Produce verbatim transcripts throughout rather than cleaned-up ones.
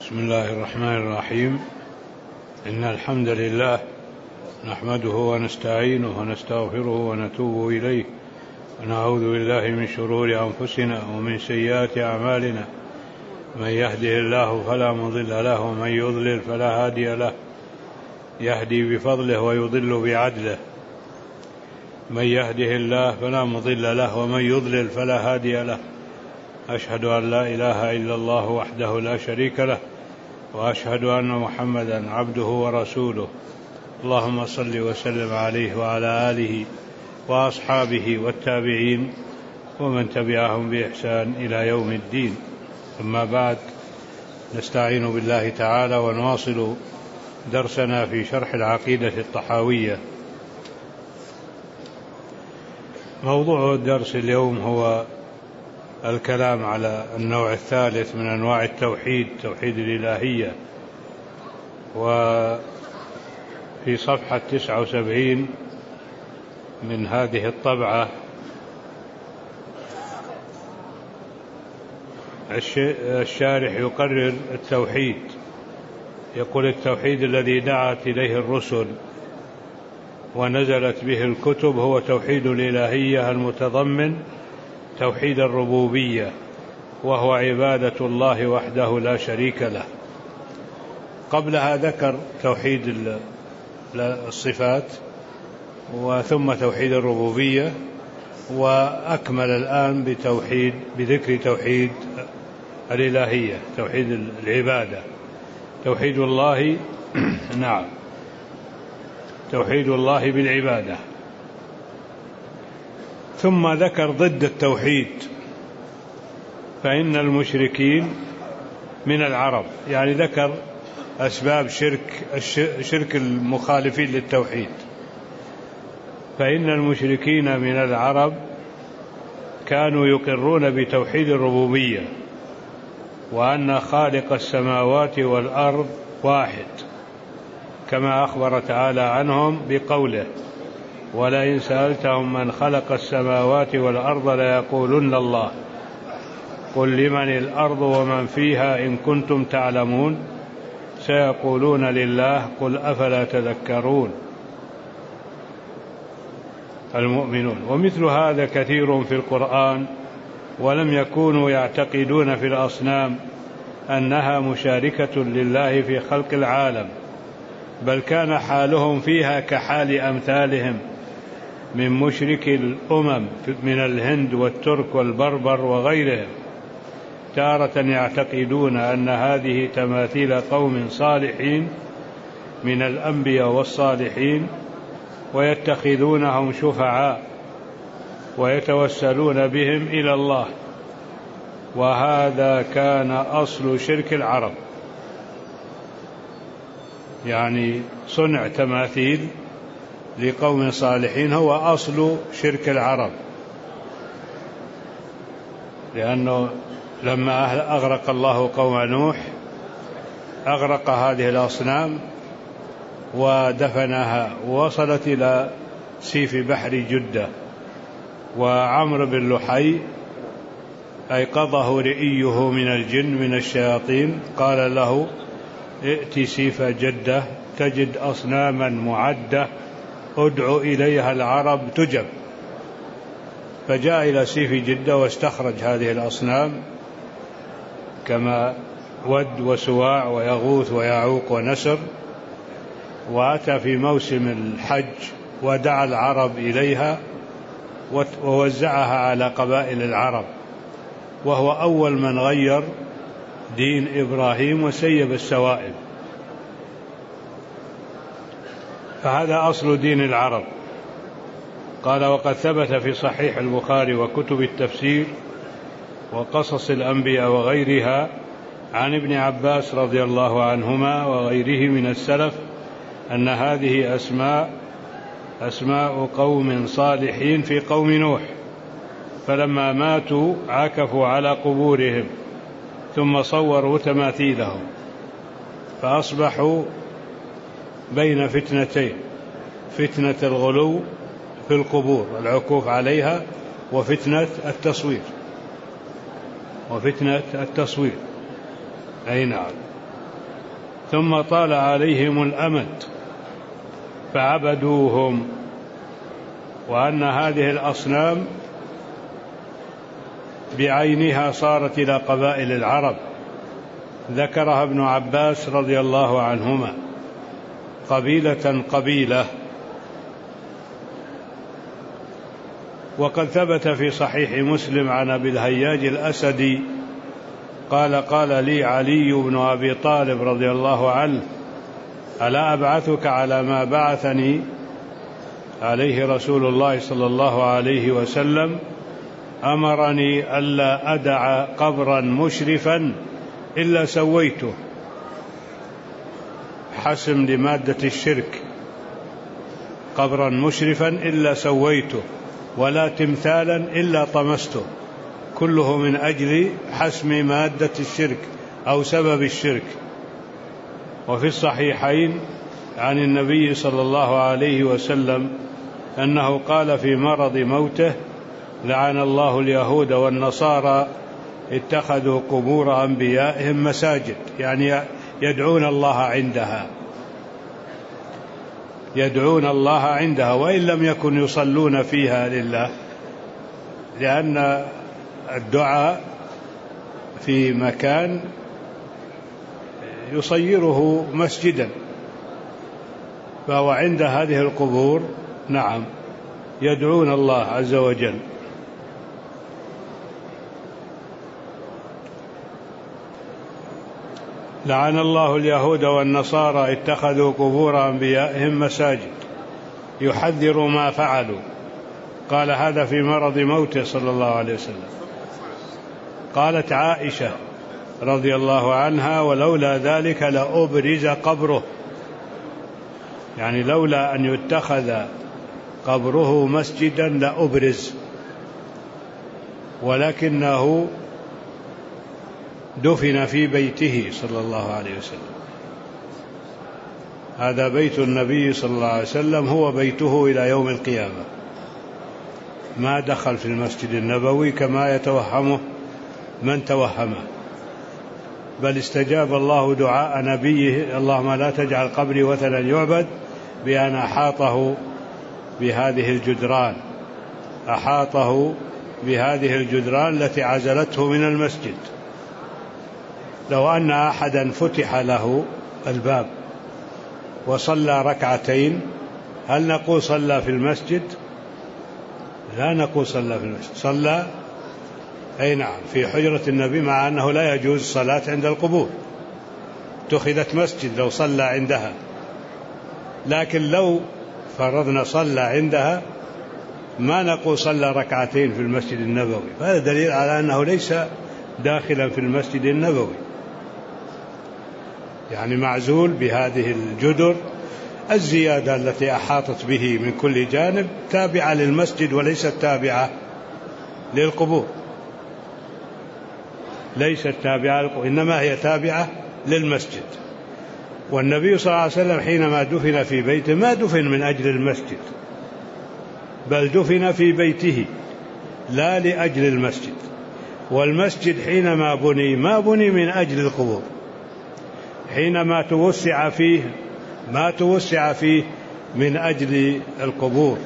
بسم الله الرحمن الرحيم. إن الحمد لله نحمده ونستعينه ونستغفره ونتوب إليه ونعوذ بالله من شرور أنفسنا ومن سيئات أعمالنا. من يهده الله فلا مضل له ومن يضلل فلا هادي له. يهدي بفضله ويضل بعدله. من يهده الله فلا مضل له ومن يضلل فلا هادي له. أشهد أن لا إله إلا الله وحده لا شريك له وأشهد أن محمدا عبده ورسوله. اللهم صل وسلم عليه وعلى آله وأصحابه والتابعين ومن تبعهم بإحسان إلى يوم الدين. أما بعد، نستعين بالله تعالى ونواصل درسنا في شرح العقيدة الطحاوية. موضوع الدرس اليوم هو الكلام على النوع الثالث من أنواع التوحيد، توحيد الإلهية. وفي صفحة تسعة وسبعين من هذه الطبعة الشارح يقرر التوحيد، يقول: التوحيد الذي دعت إليه الرسل ونزلت به الكتب هو توحيد الإلهية المتضمن توحيد الربوبية، وهو عبادة الله وحده لا شريك له. قبلها ذكر توحيد الصفات وثم توحيد الربوبية، وأكمل الآن بتوحيد بذكر توحيد الإلهية، توحيد العبادة، توحيد الله نعم توحيد الله بالعبادة. ثم ذكر ضد التوحيد، فإن المشركين من العرب، يعني ذكر أسباب شرك شرك المخالفين للتوحيد. فإن المشركين من العرب كانوا يقرون بتوحيد الربوبية، وأن خالق السماوات والأرض واحد، كما أخبر تعالى عنهم بقوله: ولئن سألتهم من خلق السماوات والأرض ليقولن الله قل لمن الأرض ومن فيها إن كنتم تعلمون سيقولون لله قل أفلا تذكرون المؤمنون. ومثل هذا كثير في القرآن، ولم يكونوا يعتقدون في الأصنام أنها مشاركة لله في خلق العالم، بل كان حالهم فيها كحال أمثالهم من مشرك الأمم من الهند والترك والبربر وغيرهم، تارة يعتقدون أن هذه تماثيل قوم صالحين من الأنبياء والصالحين ويتخذونهم شفعاء ويتوسلون بهم إلى الله. وهذا كان أصل شرك العرب، يعني صنع تماثيل لقوم صالحين هو أصل شرك العرب، لأنه لما أغرق الله قوم نوح أغرق هذه الأصنام ودفنها، ووصلت إلى سيف بحر جدة. وعمرو بن لحي أيقظه رئيه من الجن من الشياطين، قال له: ائت سيف جدة تجد أصناما معدة ادع إليها العرب تجب. فجاء إلى سيف جدة واستخرج هذه الأصنام كما ود وسواع ويغوث ويعوق ونسر، وأتى في موسم الحج ودعا العرب إليها ووزعها على قبائل العرب، وهو أول من غير دين إبراهيم وسيب السوائب. فهذا أصل دين العرب. قال: وقد ثبت في صحيح البخاري وكتب التفسير وقصص الأنبياء وغيرها عن ابن عباس رضي الله عنهما وغيره من السلف أن هذه أسماء أسماء قوم صالحين في قوم نوح، فلما ماتوا عكفوا على قبورهم ثم صوروا تماثيلهم، فأصبحوا بين فتنتين: فتنة الغلو في القبور العكوف عليها، وفتنة التصوير وفتنة التصوير أي نعم. ثم طال عليهم الأمد فعبدوهم، وأن هذه الأصنام بعينها صارت إلى قبائل العرب، ذكرها ابن عباس رضي الله عنهما قبيلة قبيلة. وقد ثبت في صحيح مسلم عن أبي الهياج الأسدي قال قال لي علي بن أبي طالب رضي الله عنه: ألا أبعثك على ما بعثني عليه رسول الله صلى الله عليه وسلم؟ أمرني ألا أدع قبرا مشرفا إلا سويته، حسم لمادة الشرك، قبرا مشرفا إلا سويته، ولا تمثالا إلا طمسته، كله من أجل حسم مادة الشرك أو سبب الشرك. وفي الصحيحين عن النبي صلى الله عليه وسلم أنه قال في مرض موته: لعن الله اليهود والنصارى اتخذوا قبور أنبيائهم مساجد، يعني يدعون الله عندها، يدعون الله عندها وإن لم يكن يصلون فيها لله، لأن الدعاء في مكان يصيره مسجدا، فهو عند هذه القبور نعم يدعون الله عز وجل. لعن الله اليهود والنصارى اتخذوا قبور أنبيائهم مساجد، يحذر ما فعلوا. قال هذا في مرض موته صلى الله عليه وسلم. قالت عائشة رضي الله عنها: ولولا ذلك لأبرز قبره، يعني لولا أن يتخذ قبره مسجدا لأبرز، ولكنه دفن في بيته صلى الله عليه وسلم. هذا بيت النبي صلى الله عليه وسلم، هو بيته إلى يوم القيامة، ما دخل في المسجد النبوي كما يتوهمه من توهمه، بل استجاب الله دعاء نبيه: اللهم لا تجعل قبري وثنا يعبد، بأن أحاطه بهذه الجدران، أحاطه بهذه الجدران التي عزلته من المسجد. لو أن أحدا فتح له الباب وصلى ركعتين، هل نقول صلى في المسجد؟ لا نقول صلى في المسجد، صلى أي نعم في حجرة النبي، مع أنه لا يجوز الصلاة عند القبور، اتخذت مسجد لو صلى عندها، لكن لو فرضنا صلى عندها ما نقول صلى ركعتين في المسجد النبوي، هذا دليل على أنه ليس داخلا في المسجد النبوي، يعني معزول بهذه الجدر. الزيادة التي أحاطت به من كل جانب تابعة للمسجد وليست تابعة للقبور، ليست تابعة للقبور، إنما هي تابعة للمسجد. والنبي صلى الله عليه وسلم حينما دفن في بيته ما دفن من أجل المسجد، بل دفن في بيته لا لأجل المسجد. والمسجد حينما بني ما بني من أجل القبور، حينما توسع فيه ما توسع فيه من أجل القبور،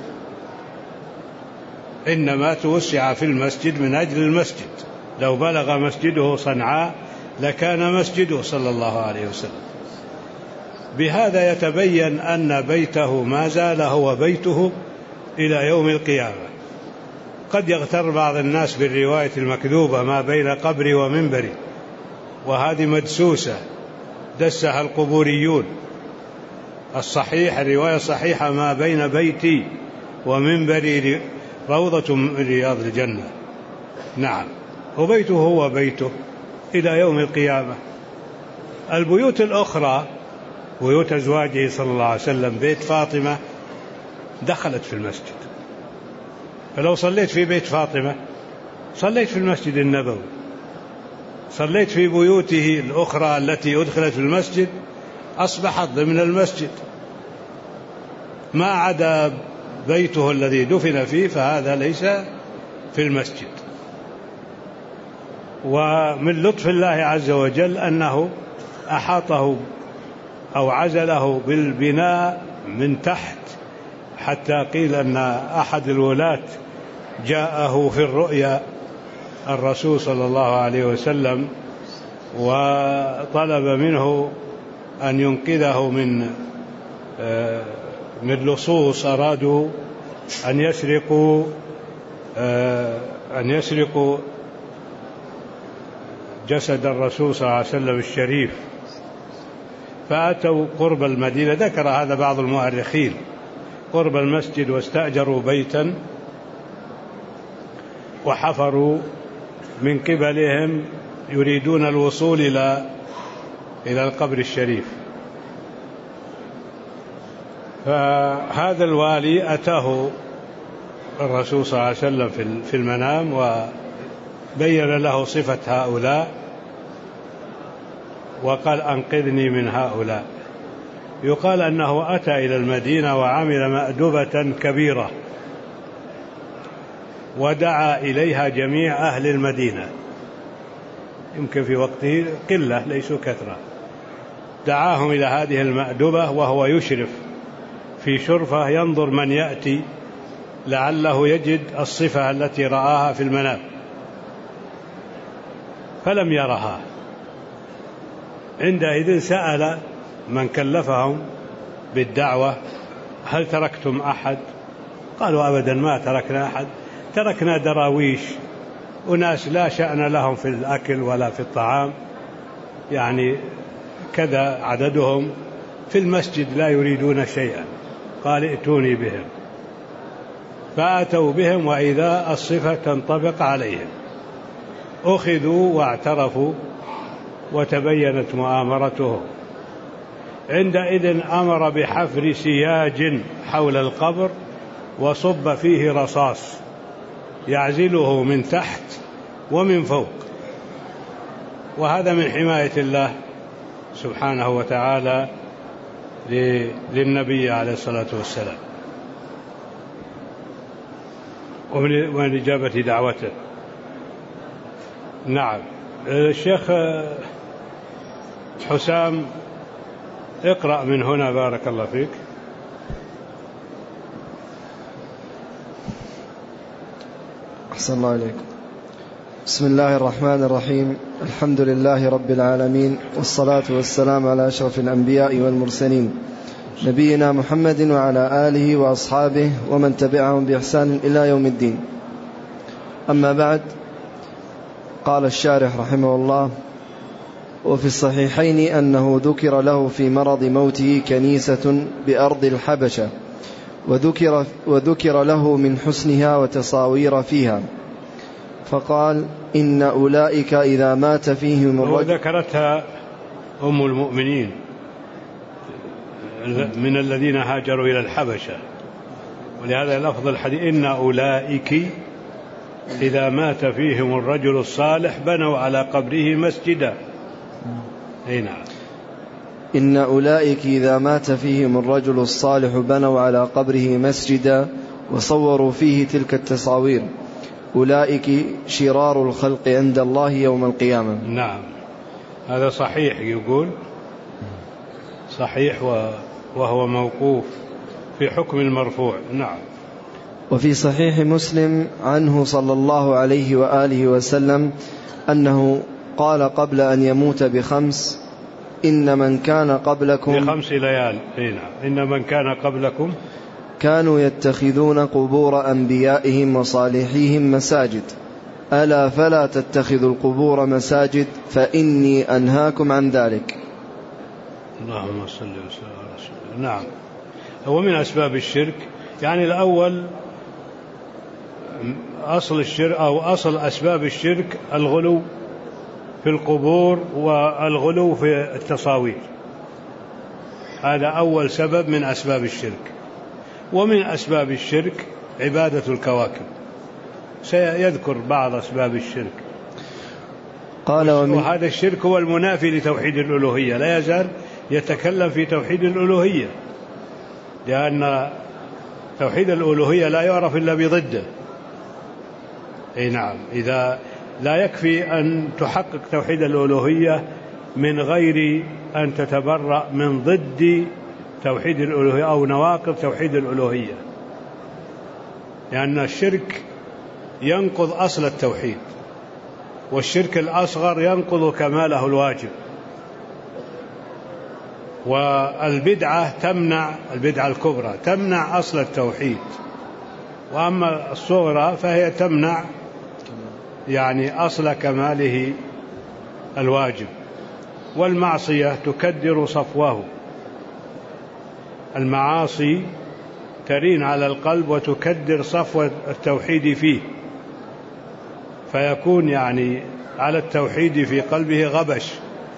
إنما توسع في المسجد من أجل المسجد. لو بلغ مسجده صنعاء لكان مسجده صلى الله عليه وسلم. بهذا يتبين أن بيته ما زال هو بيته إلى يوم القيامة. قد يغتر بعض الناس بالرواية المكذوبة ما بين قبري ومنبري، وهذه مدسوسة دسها القبوريون. الصحيح الرواية الصحيحة ما بين بيتي ومنبري روضة من رياض الجنة. نعم، وبيته هو بيته إلى يوم القيامة. البيوت الأخرى بيوت أزواجه صلى الله عليه وسلم، بيت فاطمة دخلت في المسجد، فلو صليت في بيت فاطمة صليت في المسجد النبوي، صليت في بيوته الأخرى التي أدخلت في المسجد أصبحت ضمن المسجد، ما عدا بيته الذي دفن فيه فهذا ليس في المسجد. ومن لطف الله عز وجل أنه أحاطه أو عزله بالبناء من تحت، حتى قيل أن أحد الولاة جاءه في الرؤيا الرسول صلى الله عليه وسلم وطلب منه أن ينقذه من من لصوص أرادوا أن يسرقوا أن يسرقوا جسد الرسول صلى الله عليه وسلم الشريف، فأتوا قرب المدينة، ذكر هذا بعض المؤرخين، قرب المسجد، واستأجروا بيتا وحفروا من قبلهم يريدون الوصول إلى إلى القبر الشريف. فهذا الوالي أتاه الرسول صلى الله عليه وسلم في المنام وبين له صفة هؤلاء وقال أنقذني من هؤلاء. يقال أنه أتى إلى المدينة وعمل مأدبة كبيرة ودعا إليها جميع أهل المدينة، يمكن في وقته قلة ليسوا كثرة، دعاهم إلى هذه المأدبة وهو يشرف في شرفة ينظر من يأتي لعله يجد الصفة التي رآها في المنام، فلم يرها. عندئذ سأل من كلفهم بالدعوة هل تركتم أحد؟ قالوا أبدا ما تركنا أحد، تركنا دراويش وناس لا شأن لهم في الأكل ولا في الطعام، يعني كذا عددهم في المسجد لا يريدون شيئا. قال ائتوني بهم، فأتوا بهم وإذا الصفة تنطبق عليهم، أخذوا واعترفوا وتبينت مؤامرته. عندئذ أمر بحفر سياج حول القبر وصب فيه رصاص يعزله من تحت ومن فوق، وهذا من حماية الله سبحانه وتعالى للنبي عليه الصلاة والسلام ومن إجابة دعوته. نعم. الشيخ حسام اقرأ من هنا بارك الله فيك. أحسن الله عليكم. بسم الله الرحمن الرحيم، الحمد لله رب العالمين، والصلاة والسلام على أشرف الأنبياء والمرسلين نبينا محمد وعلى آله وأصحابه ومن تبعهم بإحسان إلى يوم الدين. أما بعد، قال الشارح رحمه الله: وفي الصحيحين أنه ذكر له في مرض موته كنيسة بأرض الحبشة، وذكر, وذكر له من حسنها وتصاوير فيها، فقال: إن أولئك إذا مات فيهم الرجل. وذكرتها أم المؤمنين من الذين هاجروا إلى الحبشة، ولهذا لفظ الحديث: إن أولئك إذا مات فيهم الرجل الصالح بنوا على قبره مسجدا. أي نعم. إن أولئك إذا مات فيهم الرجل الصالح بنوا على قبره مسجدا وصوروا فيه تلك التصاوير، أولئك شرار الخلق عند الله يوم القيامة. نعم، هذا صحيح، يقول صحيح وهو موقوف في حكم المرفوع. نعم. وفي صحيح مسلم عنه صلى الله عليه وآله وسلم أنه قال قبل أن يموت بخمس: إن من كان قبلكم بخمس ليال إن من كان قبلكم كانوا يتخذون قبور أنبيائهم وصالحيهم مساجد، ألا فلا تتخذوا القبور مساجد فإني أنهاكم عن ذلك. اللهم صل وسلم على رسول الله. نعم، هو من أسباب الشرك، يعني الأول أصل الشرك أو أصل أسباب الشرك الغلو في القبور والغلو في التصاوير، هذا أول سبب من أسباب الشرك. ومن أسباب الشرك عبادة الكواكب، سيذكر بعض أسباب الشرك. قال: ومن وهذا الشرك هو المنافي لتوحيد الألوهية، لا يزال يتكلم في توحيد الألوهية، لأن توحيد الألوهية لا يعرف إلا بضده. أي نعم، إذا لا يكفي أن تحقق توحيد الألوهية من غير أن تتبرأ من ضد توحيد الألوهية أو نواقض توحيد الألوهية، لأن الشرك ينقض أصل التوحيد، والشرك الأصغر ينقض كماله الواجب، والبدعة تمنع، البدعة الكبرى تمنع أصل التوحيد، وأما الصغرى فهي تمنع يعني أصل كماله الواجب. والمعصية تكدر صفوه، المعاصي ترين على القلب وتكدر صفو التوحيد فيه، فيكون يعني على التوحيد في قلبه غبش.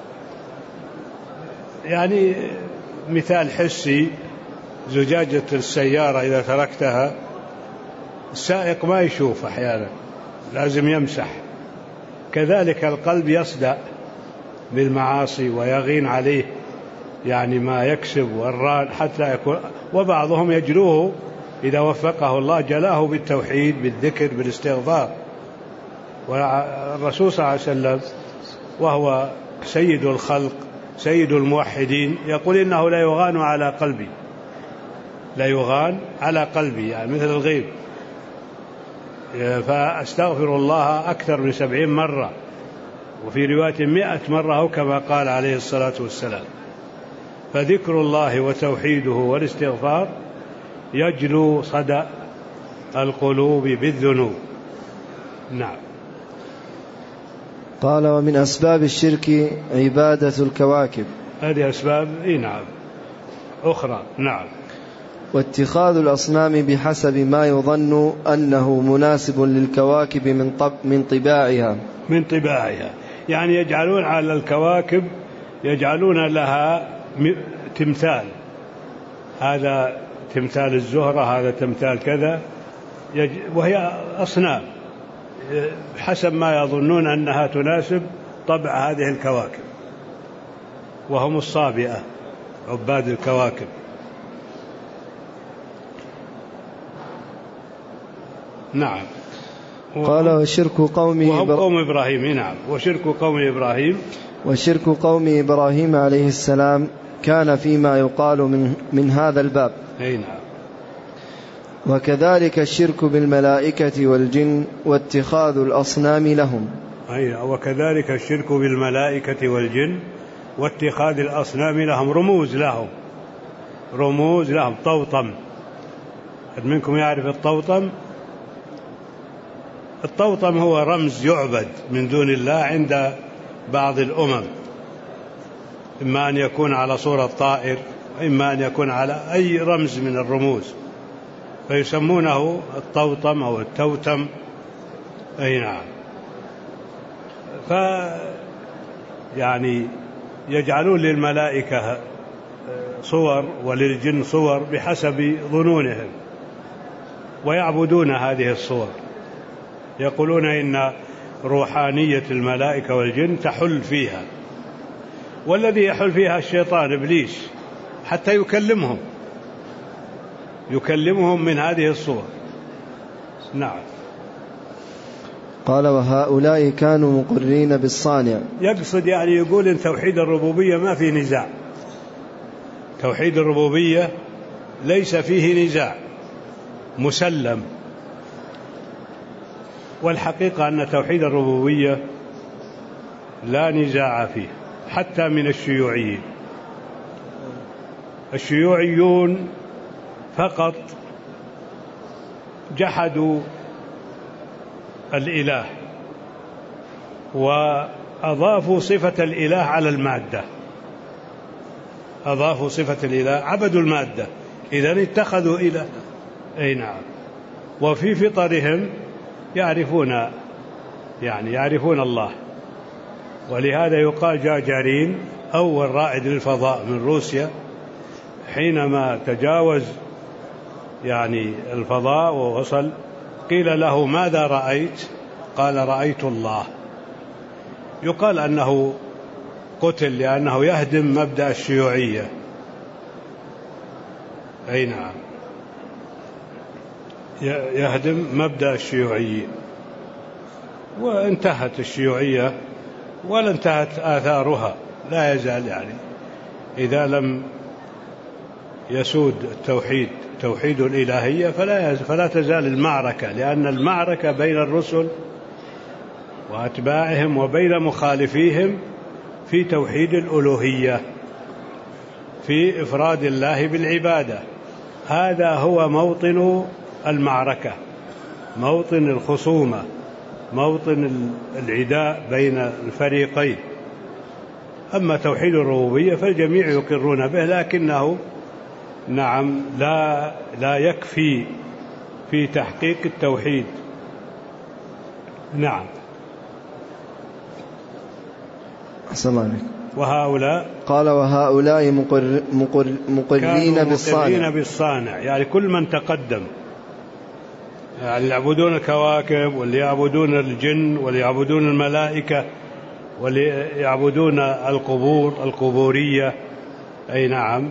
يعني مثال حسي، زجاجة السيارة إذا تركتها السائق ما يشوف أحيانا، لازم يمسح، كذلك القلب يصدأ بالمعاصي ويغين عليه يعني ما يكسب والران حتى يكون، وبعضهم يجلوه إذا وفقه الله جلاه بالتوحيد بالذكر بالاستغفار. والرسول صلى الله عليه وسلم وهو سيد الخلق سيد الموحدين يقول إنه لا يغان على قلبي، لا يغان على قلبي يعني مثل الغيب، فأستغفر الله أكثر من سبعين مرة، وفي رواية مئة مرة كما قال عليه الصلاة والسلام. فذكر الله وتوحيده والاستغفار يجلو صدى القلوب بالذنوب. نعم. قال: ومن أسباب الشرك عبادة الكواكب. هذه أسباب إيه نعم أخرى. نعم. واتخاذ الأصنام بحسب ما يظن أنه مناسب للكواكب من, طب من طباعها من طباعها يعني يجعلون على الكواكب، يجعلون لها تمثال، هذا تمثال الزهرة، هذا تمثال كذا، وهي أصنام حسب ما يظنون أنها تناسب طبع هذه الكواكب، وهم الصابئة عباد الكواكب. نعم. قال: وشرك قوم وهم قوم إبراهيم. نعم. وشرك قوم إبراهيم وشرك قوم إبراهيم عليه السلام كان فيما يقال من, من هذا الباب. أي نعم. وكذلك الشرك بالملائكة والجن واتخاذ الأصنام لهم. أي وكذلك الشرك بالملائكة والجن واتخاذ الأصنام لهم، رموز لهم، رموز لهم. طوطم، أحد منكم يعرف الطوطم؟ الطوطم هو رمز يعبد من دون الله عند بعض الأمم، إما أن يكون على صورة طائر، إما أن يكون على أي رمز من الرموز، فيسمونه الطوطم أو التوتم. أي نعم. ف يعني يجعلون للملائكة صور وللجن صور بحسب ظنونهم، ويعبدون هذه الصور، يقولون إن روحانية الملائكة والجن تحل فيها، والذي يحل فيها الشيطان إبليس حتى يكلمهم يكلمهم من هذه الصور. نعم. قال: وهؤلاء كانوا مقرين بالصانع. يقصد يعني يقول إن توحيد الربوبية ما في نزاع، توحيد الربوبية ليس فيه نزاع، مسلم. والحقيقة أن توحيد الربوبية لا نزاع فيه حتى من الشيوعيين. الشيوعيون فقط جحدوا الإله وأضافوا صفة الإله على المادة، أضافوا صفة الإله، عبدوا المادة، إذن اتخذوا إله. أي نعم. وفي فطرهم يعرفون يعني يعرفون الله، ولهذا يقال جاجارين أول رائد للفضاء من روسيا حينما تجاوز يعني الفضاء ووصل قيل له: ماذا رأيت؟ قال: رأيت الله. يقال أنه قتل لأنه يهدم مبدأ الشيوعية. أي نعم، يهدم مبدأ الشيوعية. وانتهت الشيوعية ولا انتهت آثارها، لا يزال يعني إذا لم يسود التوحيد توحيد الإلهية فلا فلا تزال المعركة، لأن المعركة بين الرسل وأتباعهم وبين مخالفيهم في توحيد الألوهية، في إفراد الله بالعبادة. هذا هو موطن المعركة، موطن الخصومة، موطن العداء بين الفريقين. أما توحيد الربوبية فالجميع يقرون به، لكنه نعم لا لا يكفي في تحقيق التوحيد. نعم. أحسن الله عليك. وهؤلاء قال وهؤلاء مقر مقر مقرين بالصانع. بالصانع يعني كل من تقدم، يعني يعبدون الكواكب، واللي يعبدون الجن، واللي يعبدون الملائكة، واللي يعبدون القبور القبورية، أي نعم،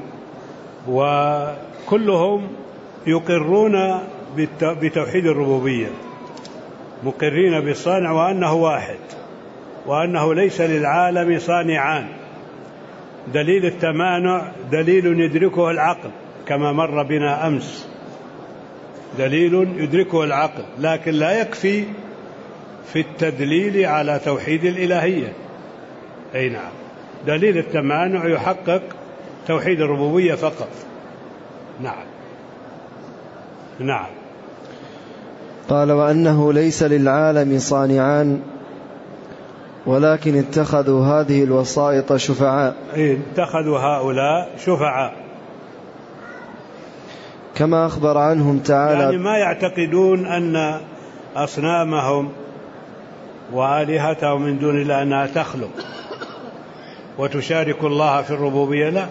وكلهم يقرون بتوحيد الربوبية، مقرين بالصانع وأنه واحد، وأنه ليس للعالم صانعان. دليل التمانع دليل يدركه العقل كما مر بنا أمس، دليل يدركه العقل، لكن لا يكفي في التدليل على توحيد الإلهية. أي نعم، دليل التمانع يحقق توحيد الربوبية فقط. نعم. نعم. قال وأنه ليس للعالم صانعان ولكن اتخذوا هذه الوسائط شفعاء. إيه، اتخذوا هؤلاء شفعاء كما أخبر عنهم تعالى، يعني ما يعتقدون أن أصنامهم وآلهتهم من دون الله أنها تخلق وتشارك الله في الربوبية، لا،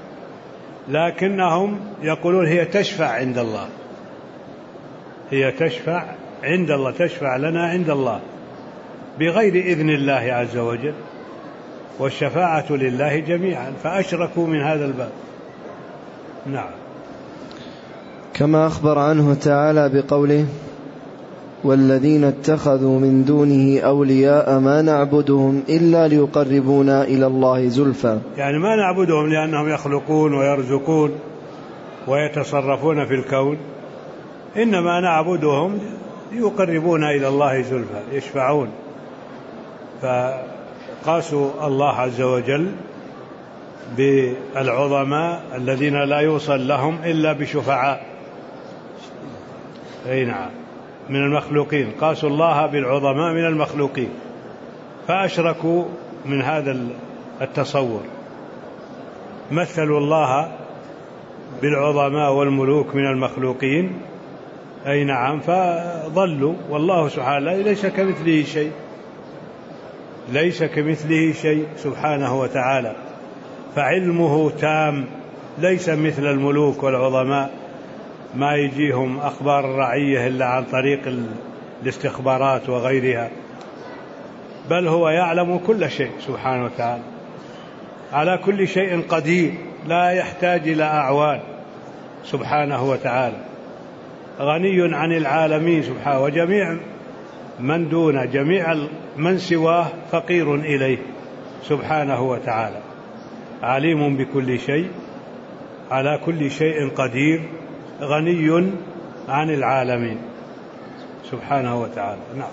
لكنهم يقولون هي تشفع عند الله، هي تشفع عند الله، تشفع لنا عند الله بغير إذن الله عز وجل، والشفاعة لله جميعا، فأشركوا من هذا الباب. نعم. كما أخبر عنه تعالى بقوله والذين اتخذوا من دونه أولياء ما نعبدهم إلا ليقربونا إلى الله زلفى، يعني ما نعبدهم لأنهم يخلقون ويرزقون ويتصرفون في الكون، إنما نعبدهم ليقربونا إلى الله زلفى، يشفعون. فقاسوا الله عز وجل بالعظماء الذين لا يوصل لهم إلا بشفعاء، أي نعم، من المخلوقين، قاسوا الله بالعظماء من المخلوقين، فأشركوا من هذا التصور، مثلوا الله بالعظماء والملوك من المخلوقين، أي نعم، فضلوا. والله سبحانه ليس كمثله شيء، ليس كمثله شيء سبحانه وتعالى، فعلمه تام، ليس مثل الملوك والعظماء ما يجيهم أخبار الرعية إلا عن طريق الاستخبارات وغيرها، بل هو يعلم كل شيء سبحانه وتعالى، على كل شيء قدير، لا يحتاج إلى أعوان سبحانه وتعالى، غني عن العالمين سبحانه، وجميع من دون جميع من سواه فقير إليه سبحانه وتعالى، عليم بكل شيء، على كل شيء قدير، غني عن العالمين سبحانه وتعالى. نعم.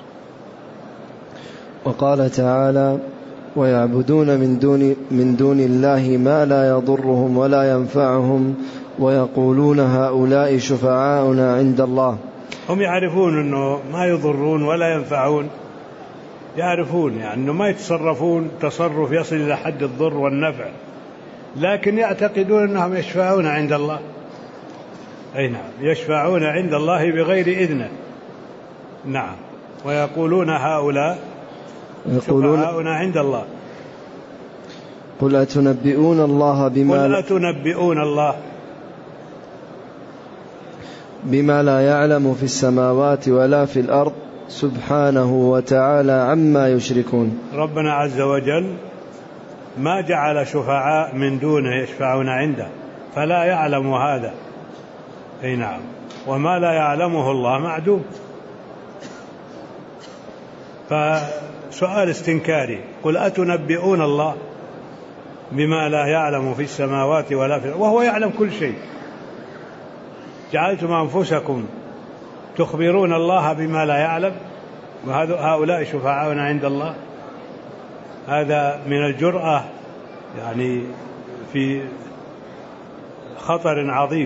وقال تعالى ويعبدون من دون, من دون الله ما لا يضرهم ولا ينفعهم ويقولون هؤلاء شفعاؤنا عند الله. هم يعرفون أنه ما يضرون ولا ينفعون، يعرفون يعني أنه ما يتصرفون تصرف يصل إلى حد الضر والنفع، لكن يعتقدون أنهم يشفعون عند الله. أي نعم، يشفعون عند الله بغير إذنه. نعم. ويقولون هؤلاء شفعاؤنا عند الله. قل أتنبئون الله بما قل أتنبئون الله بما لا يعلم في السماوات ولا في الأرض سبحانه وتعالى عما يشركون. ربنا عز وجل ما جعل شفعاء من دونه يشفعون عنده، فلا يعلم هذا. أي نعم. وما لا يعلمه الله معدوم. فسؤال استنكاري، قل أتنبئون الله بما لا يعلم في السماوات ولا في الأرض وهو يعلم كل شيء. جعلتم أنفسكم تخبرون الله بما لا يعلم وهؤلاء شفعاؤنا عند الله. هذا من الجرأة يعني في خطر عظيم.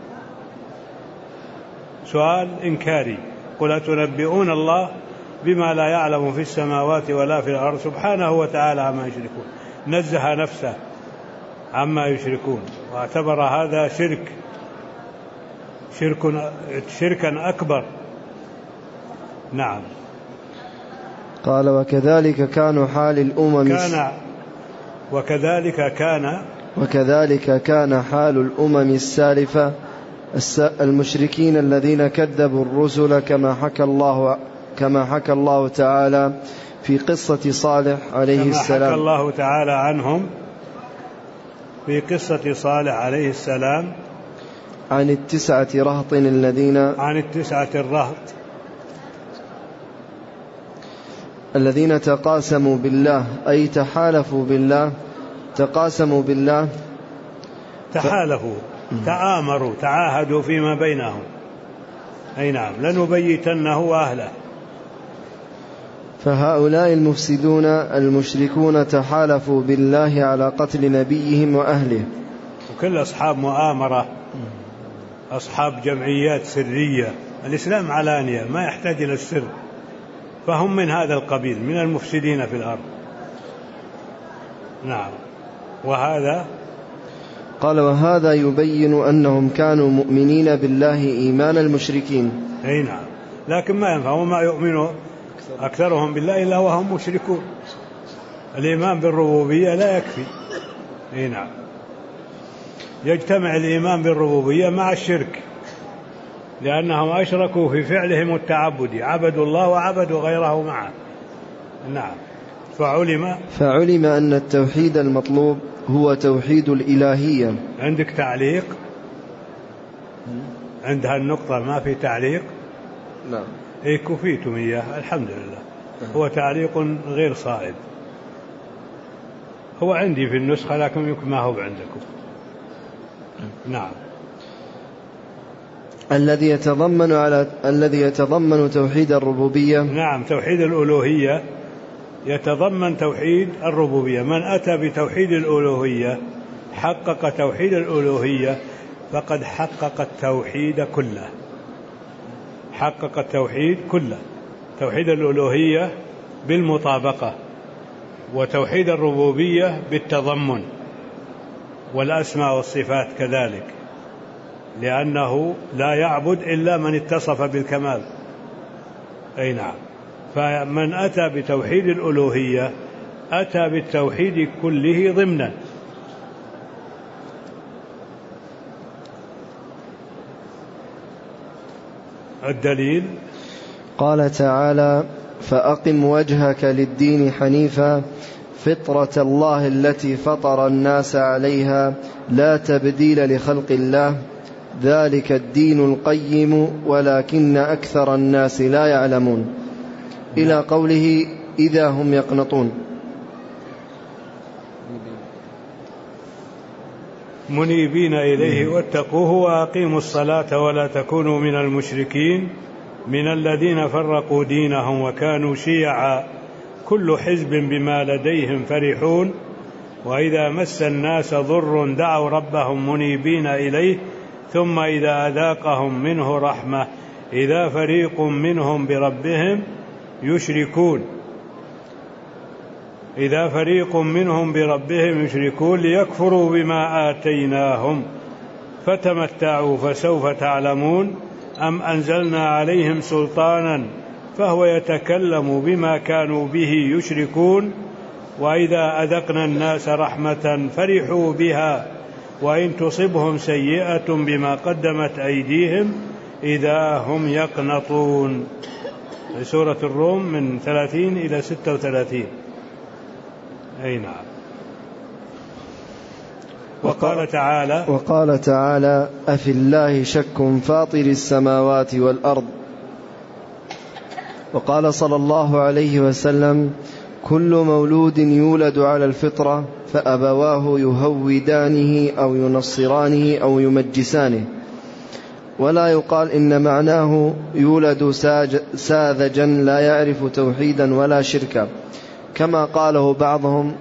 سؤال إنكاري: قل أتنبئون الله بما لا يعلم في السماوات ولا في الأرض سبحانه وتعالى عما يشركون. نزه نفسه عما يشركون واعتبر هذا شرك شرك شركا أكبر. نعم. قال: وكذلك كان حال الأمم كان وكذلك كان وكذلك كان حال الأمم السالفة المشركين الذين كذبوا الرسل كما حكى الله كما حكى الله تعالى في قصة صالح عليه السلام كما حكى الله تعالى عنهم في قصة صالح عليه السلام عن التسعة رهط الذين عن التسعة الرهط الذين تقاسموا بالله، أي تحالفوا بالله، تقاسموا بالله، تحالفوا ف... تآمروا، تعاهدوا فيما بينهم. أي نعم، لنبيتنه وأهله. فهؤلاء المفسدون المشركون تحالفوا بالله على قتل نبيهم وأهله. وكل أصحاب مؤامرة، أصحاب جمعيات سرية. الإسلام علانية ما يحتاج إلى السر، فهم من هذا القبيل من المفسدين في الأرض. نعم. وهذا قال: وهذا يبين أنهم كانوا مؤمنين بالله إيمان المشركين. أي نعم، لكن ما ينفع وما يؤمن أكثرهم بالله إلا وهم مشركون. الإيمان بالربوبية لا يكفي. أي نعم، يجتمع الإيمان بالربوبية مع الشرك، لأنهم أشركوا في فعلهم التعبدي، عبدوا الله وعبدوا غيره معه. نعم. فعلم فعلم أن التوحيد المطلوب هو توحيد الإلهية. عندك تعليق؟ عندها النقطة ما في تعليق؟ نعم. إيه كفيتم إياه، الحمد لله. هو تعليق غير صائب، هو عندي في النسخة لكن يمكن ما هو عندكم. نعم. الذي يتضمن على الذي يتضمن توحيد الربوبية. نعم، توحيد الألوهية يتضمن توحيد الربوبية. من أتى بتوحيد الألوهية حقق توحيد الألوهية فقد حقق التوحيد كله، حقق التوحيد كله. توحيد الألوهية بالمطابقة، وتوحيد الربوبية بالتضمن، والأسماء والصفات كذلك، لأنه لا يعبد إلا من اتصف بالكمال. أي نعم. فمن أتى بتوحيد الألوهية أتى بالتوحيد كله ضمنا. الدليل قال تعالى: فأقم وجهك للدين حنيفا فطرة الله التي فطر الناس عليها لا تبديل لخلق الله ذلك الدين القيم ولكن أكثر الناس لا يعلمون، إلى قوله: إذا هم يقنطون. منيبين إليه واتقوه وأقيموا الصلاة ولا تكونوا من المشركين من الذين فرقوا دينهم وكانوا شيعا كل حزب بما لديهم فرحون وإذا مس الناس ضر دعوا ربهم منيبين إليه ثم إذا أذاقهم منه رحمة إذا فريق منهم بربهم يشركون إذا فريق منهم بربهم يشركون ليكفروا بما آتيناهم فتمتعوا فسوف تعلمون أم أنزلنا عليهم سلطانا فهو يتكلم بما كانوا به يشركون وإذا أذقنا الناس رحمة فرحوا بها وإن تصبهم سيئة بما قدمت أيديهم إذا هم يقنطون. سورة الروم من ثلاثين إلى ستة وثلاثين. أي نعم. وقال تعالى وقال تعالى: أفي الله شك فاطر السماوات والأرض. وقال صلى الله عليه وسلم: كل مولود يولد على الفطرة فأبواه يهودانه أو ينصرانه أو يمجسانه. ولا يقال إن معناه يولد ساذجا لا يعرف توحيدا ولا شركا، كما قاله بعضهم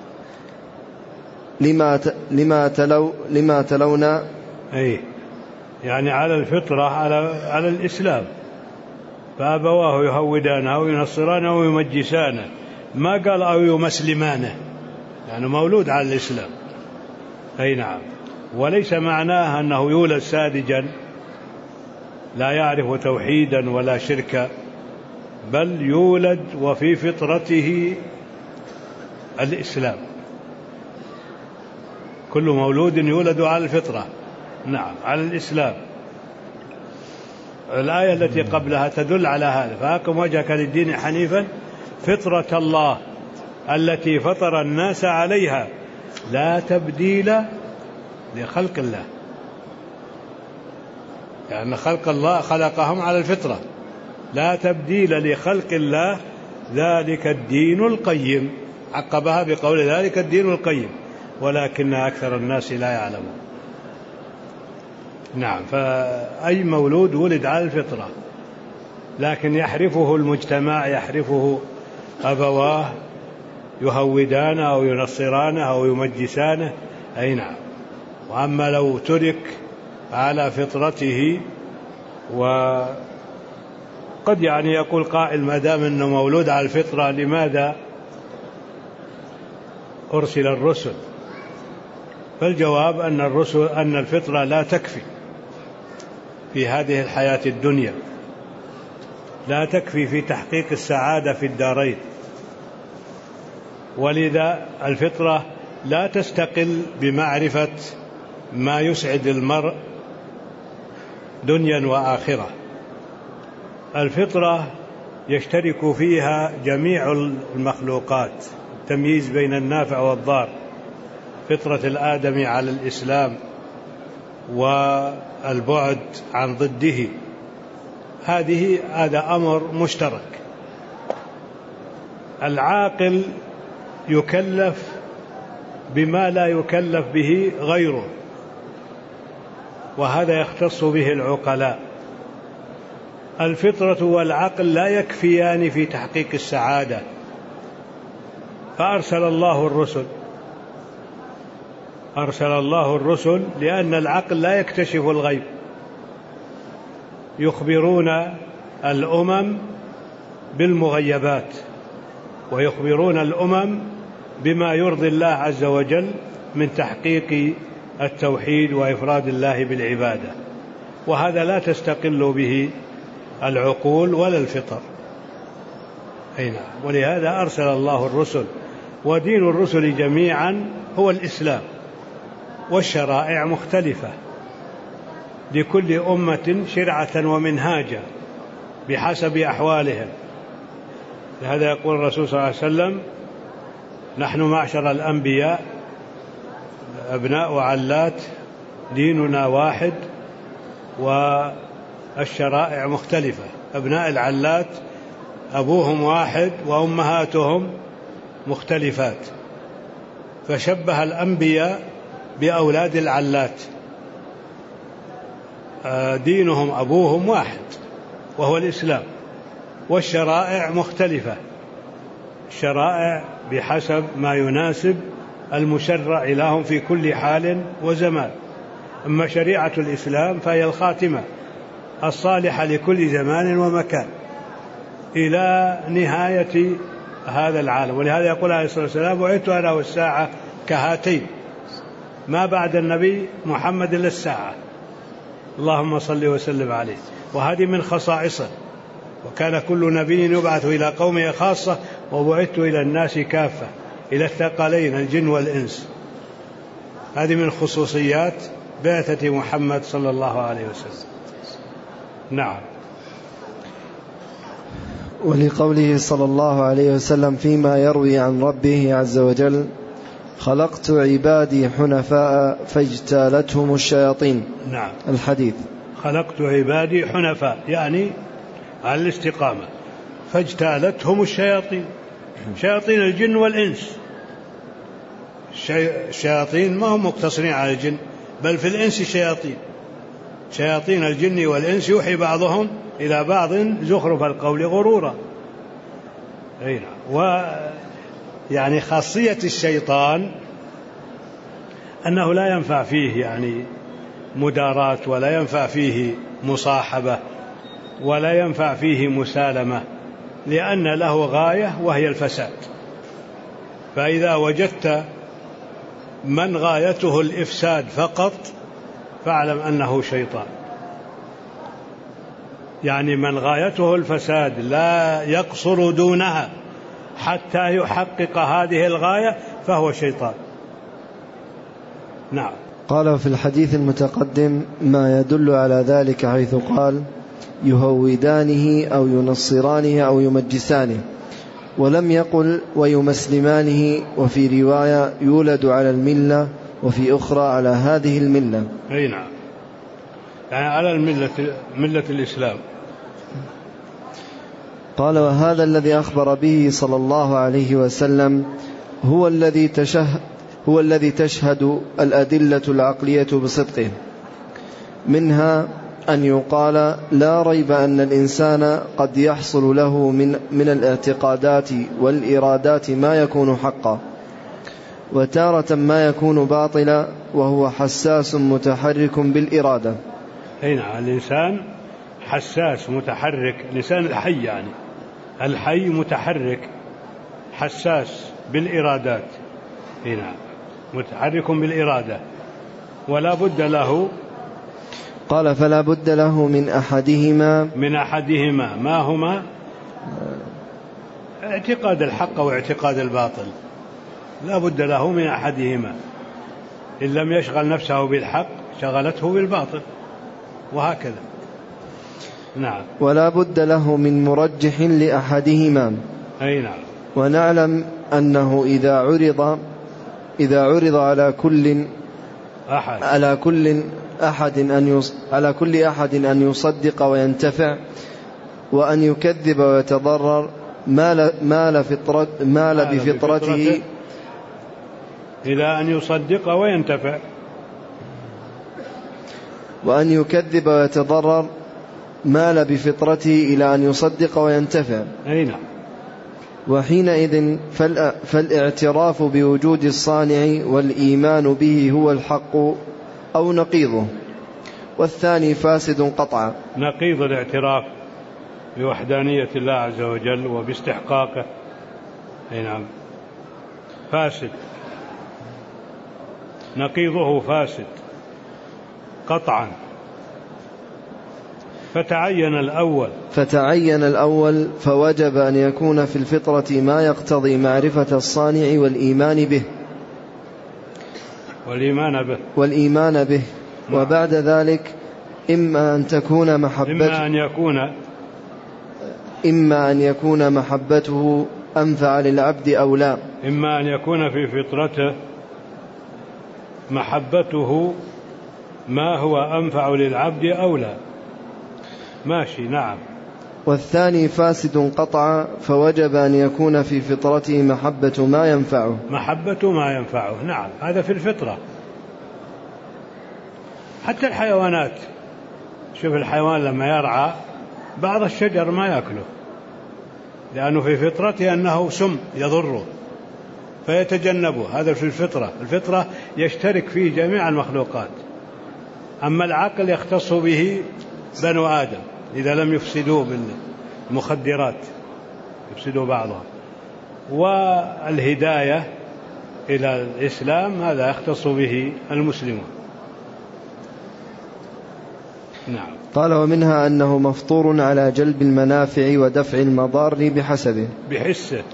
لما لما تلو لما تلونا أي يعني على الفطرة، على على الإسلام، فأبواه يهودانه أو ينصرانه أو يمجسانه، ما قال أو يمسلمانه، يعني مولود على الإسلام. أي نعم. وليس معناه أنه يولد ساذجا لا يعرف توحيدا ولا شركا، بل يولد وفي فطرته الإسلام. كل مولود يولد على الفطرة، نعم، على الإسلام. الآية التي قبلها تدل على هذا: فأقم وجهك للدين حنيفا فطرة الله التي فطر الناس عليها لا تبديل لخلق الله. يعني خلق الله خلقهم على الفطرة، لا تبديل لخلق الله ذلك الدين القيم، عقبها بقول ذلك الدين القيم ولكن أكثر الناس لا يعلمون. نعم. فأي مولود ولد على الفطرة، لكن يحرفه المجتمع، يحرفه أبواه يهودانه أو ينصرانه أو يمجسانه. أي نعم. وأما لو ترك على فطرته، وقد يعني يقول قائل ما دام أنه مولود على الفطرة لماذا أرسل الرسل؟ فالجواب أن الرسل أن الفطرة لا تكفي في هذه الحياة الدنيا، لا تكفي في تحقيق السعادة في الدارين، ولذا الفطرة لا تستقل بمعرفة ما يسعد المرء دنيا وآخرة. الفطرة يشترك فيها جميع المخلوقات، التمييز بين النافع والضار، فطرة الآدمي على الإسلام والبعد عن ضده، هذه هذا أمر مشترك. العاقل يكلف بما لا يكلف به غيره، وهذا يختص به العقلاء. الفطرة والعقل لا يكفيان في تحقيق السعادة، فأرسل الله الرسل أرسل الله الرسل لأن العقل لا يكتشف الغيب، يخبرون الأمم بالمغيبات، ويخبرون الأمم بما يرضي الله عز وجل من تحقيق التوحيد وإفراد الله بالعبادة، وهذا لا تستقل به العقول ولا الفطر. أي نعم. ولهذا أرسل الله الرسل، ودين الرسل جميعا هو الإسلام، والشرائع مختلفة لكل أمة شرعة ومنهاجا بحسب أحوالهم. لهذا يقول الرسول صلى الله عليه وسلم: نحن معشر الأنبياء أبناء علات، ديننا واحد والشرائع مختلفة. أبناء العلات أبوهم واحد وأمهاتهم مختلفات، فشبه الأنبياء بأولاد العلات، دينهم أبوهم واحد وهو الإسلام، والشرائع مختلفة، الشرائع بحسب ما يناسب المشرع لهم في كل حال وزمان. أما شريعة الإسلام فهي الخاتمة الصالحة لكل زمان ومكان إلى نهاية هذا العالم. ولهذا يقول عليه الصلاة والسلام: بعثت أنا والساعة كهاتين، ما بعد النبي محمد إلا الساعة، اللهم صل وسلم عليه. وهذه من خصائصه، وكان كل نبي يبعث إلى قومه خاصة، وبعثت إلى الناس كافة، إلى الثقلين الجن والإنس. هذه من خصوصيات بعثة محمد صلى الله عليه وسلم. نعم. ولقوله صلى الله عليه وسلم فيما يروي عن ربه عز وجل: خلقت عبادي حنفاء فاجتالتهم الشياطين. نعم. الحديث. خلقت عبادي حنفاء يعني على الاستقامة، فاجتالتهم الشياطين، شياطين الجن والإنس. الشياطين ما هم مقتصرين على الجن، بل في الإنس شياطين، شياطين الجن والإنس يوحي بعضهم إلى بعض زخرف القول غرورا. ويعني خاصية الشيطان أنه لا ينفع فيه يعني مداراة، ولا ينفع فيه مصاحبة، ولا ينفع فيه مسالمة، لأن له غاية وهي الفساد. فإذا وجدت من غايته الإفساد فقط فاعلم أنه شيطان. يعني من غايته الفساد لا يقصر دونها حتى يحقق هذه الغاية فهو شيطان. نعم. قال في الحديث المتقدم ما يدل على ذلك حيث قال يهودانه أو ينصرانه أو يمجسانه، ولم يقل ويمسلمانه، وفي رواية يولد على الملة، وفي أخرى على هذه الملة. أي نعم، يعني على الملة، ملة الإسلام. قال وهذا الذي أخبر به صلى الله عليه وسلم هو الذي تشهد هو الذي تشهد الأدلة العقلية بصدقه، منها أن يقال لا ريب أن الإنسان قد يحصل له من, من الاعتقادات والإرادات ما يكون حقا، وتارة ما يكون باطلا، وهو حساس متحرك بالإرادة. أي نعم، الإنسان حساس متحرك، الإنسان الحي يعني الحي متحرك حساس بالإرادات. أي نعم، متحرك بالإرادة، ولا بد له. قال فلا بد له من أحدهما من أحدهما ما هما؟ اعتقاد الحق واعتقاد الباطل، لا بد له من أحدهما. إن لم يشغل نفسه بالحق شغلته بالباطل، وهكذا. نعم. ولا بد له من مرجح لأحدهما. أي نعم. ونعلم أنه إذا عرض إذا عرض على كل أحد على كل أحد أن يص... على كل أحد أن يصدق وينتفع وأن يكذب ويتضرر مال مال فطرة مال بفطرته إلى أن يصدق وينتفع، وأن يكذب ويتضرر مال بفطرته إلى أن يصدق وينتفع. أي نعم. وحينئذ فالاعتراف بوجود الصانع والإيمان به هو الحق أو نقيضه، والثاني فاسد قطعا. نقيض الاعتراف بوحدانية الله عز وجل وباستحقاقه أي نعم فاسد، نقيضه فاسد قطعا. فتعين الأول فتعين الأول فوجب أن يكون في الفطرة ما يقتضي معرفة الصانع والإيمان به والإيمان به والإيمان به نعم. وبعد ذلك إما أن تكون محبته إما أن يكون إما أن يكون محبته أنفع للعبد أو لا. إما أن يكون في فطرته محبته ما هو أنفع للعبد أو لا. ماشي. نعم. والثاني فاسد قطعا، فوجب أن يكون في فطرته محبة ما ينفعه محبة ما ينفعه. نعم، هذا في الفطرة. حتى الحيوانات، شوف الحيوان لما يرعى بعض الشجر ما يأكله لأنه في فطرته أنه سم يضره فيتجنبه، هذا في الفطرة. الفطرة يشترك فيه جميع المخلوقات، أما العقل يختص به بنو آدم إذا لم يفسدوا بالمخدرات، يفسدوا بعضها. والهداية إلى الإسلام هذا يختص به المسلمون. نعم. قال ومنها أنه مفطور على جلب المنافع ودفع المضار بحسبه بحسه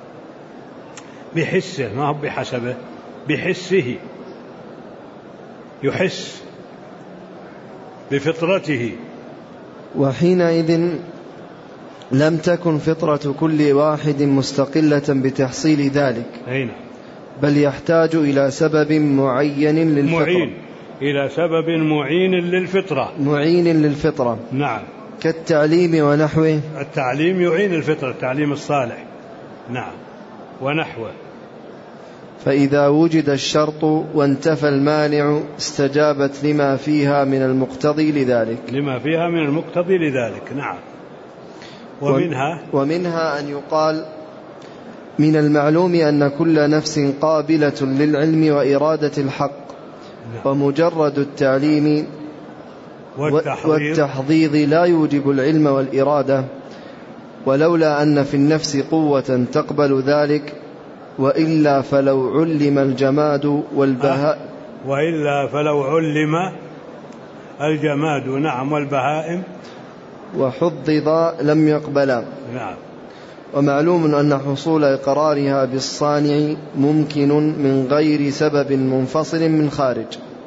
بحسه ما هو بحسبه، بحسه، يحس بفطرته. وحينئذ لم تكن فطرة كل واحد مستقلة بتحصيل ذلك، هنا. بل يحتاج إلى سبب معين للفطرة معين إلى سبب معين للفطرة معين للفطرة نعم، كالتعليم ونحوه. التعليم يعين الفطرة، التعليم الصالح. نعم. ونحوه. فإذا وجد الشرط وانتفى المانع استجابت لما فيها من المقتضي لذلك لما فيها من المقتضي لذلك. نعم. ومنها ومنها أن يقال من المعلوم أن كل نفس قابلة للعلم وإرادة الحق. نعم. ومجرد التعليم والتحضيض لا يوجب العلم والإرادة، ولولا أن في النفس قوة تقبل ذلك، وإلا فلو علم الجماد والبهاء أه وإلا فلو علم الجماد نعم والبهائم وحضض لم يقبلا. نعم. ومعلوم أن حصول إقرارها بالصانع ممكن من غير سبب منفصل من خارج،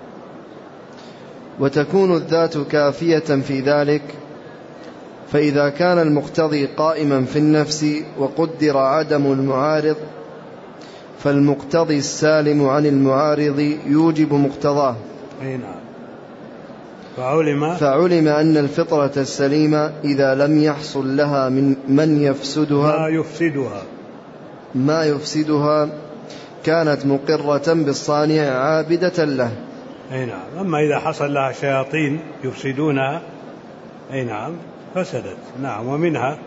وتكون الذات كافية في ذلك. فإذا كان المقتضي قائما في النفس وقدر عدم المعارض، فالمقتضي السالم عن المعارض يوجب مقتضاه. أي نعم. فعلم, فعلم أن الفطرة السليمة إذا لم يحصل لها من من يفسدها ما يفسدها ما يفسدها كانت مقرة بالصانع عابدة له. أي نعم. أما إذا حصل لها شياطين يفسدونها أي نعم فسدت. نعم. ومنها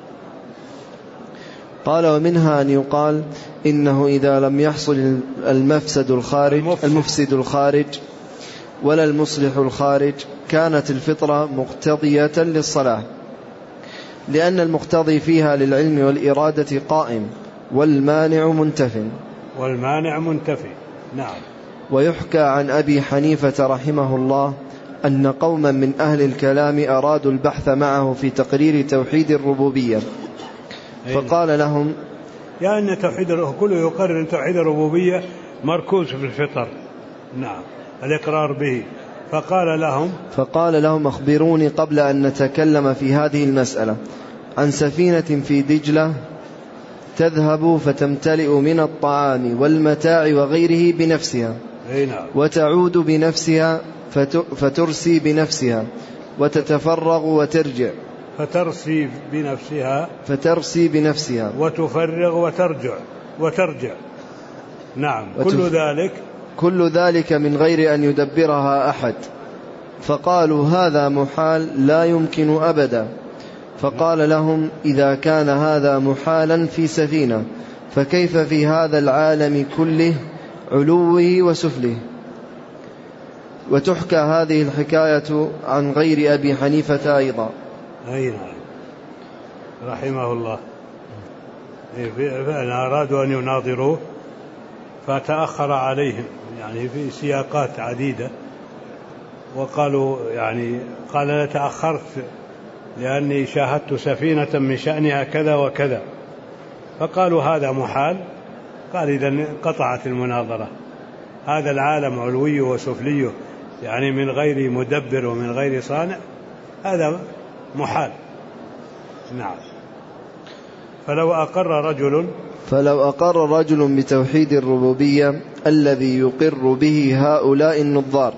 قال ومنها أن يقال إنه إذا لم يحصل المفسد الخارج المفسد, المفسد الخارج ولا المصلح الخارج كانت الفطرة مقتضية للصلاة، لأن المقتضي فيها للعلم والإرادة قائم والمانع منتف والمانع منتفي. نعم. ويحكى عن أبي حنيفة رحمه الله أن قوما من أهل الكلام أرادوا البحث معه في تقرير توحيد الربوبية، فقال لهم يعني توحيد كله يقرر أن توحيد الربوبية مركوز في الفطر. نعم. الإقرار به. فقال لهم فقال لهم أخبروني قبل أن نتكلم في هذه المسألة عن سفينة في دجلة تذهب فتمتلئ من الطعام والمتاع وغيره بنفسها، وتعود بنفسها فترسي بنفسها وتتفرغ وترجع فترسي بنفسها فترسي بنفسها وتفرغ وترجع وترجع. نعم. وتف... كل ذلك كل ذلك من غير أن يدبرها أحد. فقالوا هذا محال لا يمكن أبدا. فقال لهم إذا كان هذا محالا في سفينة فكيف في هذا العالم كله علوه وسفله. وتحكى هذه الحكاية عن غير أبي حنيفة أيضا. أي نعم. رحمه الله. فأنا أرادوا أن يناظروه فتأخر عليهم يعني في سياقات عديدة، وقالوا يعني قال أنا تأخرت لأني شاهدت سفينة من شأنها كذا وكذا. فقالوا هذا محال. قال إذن قطعت المناظرة. هذا العالم علوي وسفلي يعني من غير مدبر ومن غير صانع هذا محال. نعم. فلو أقر رجل فلو أقر رجل بتوحيد الربوبية الذي يقر به هؤلاء النظار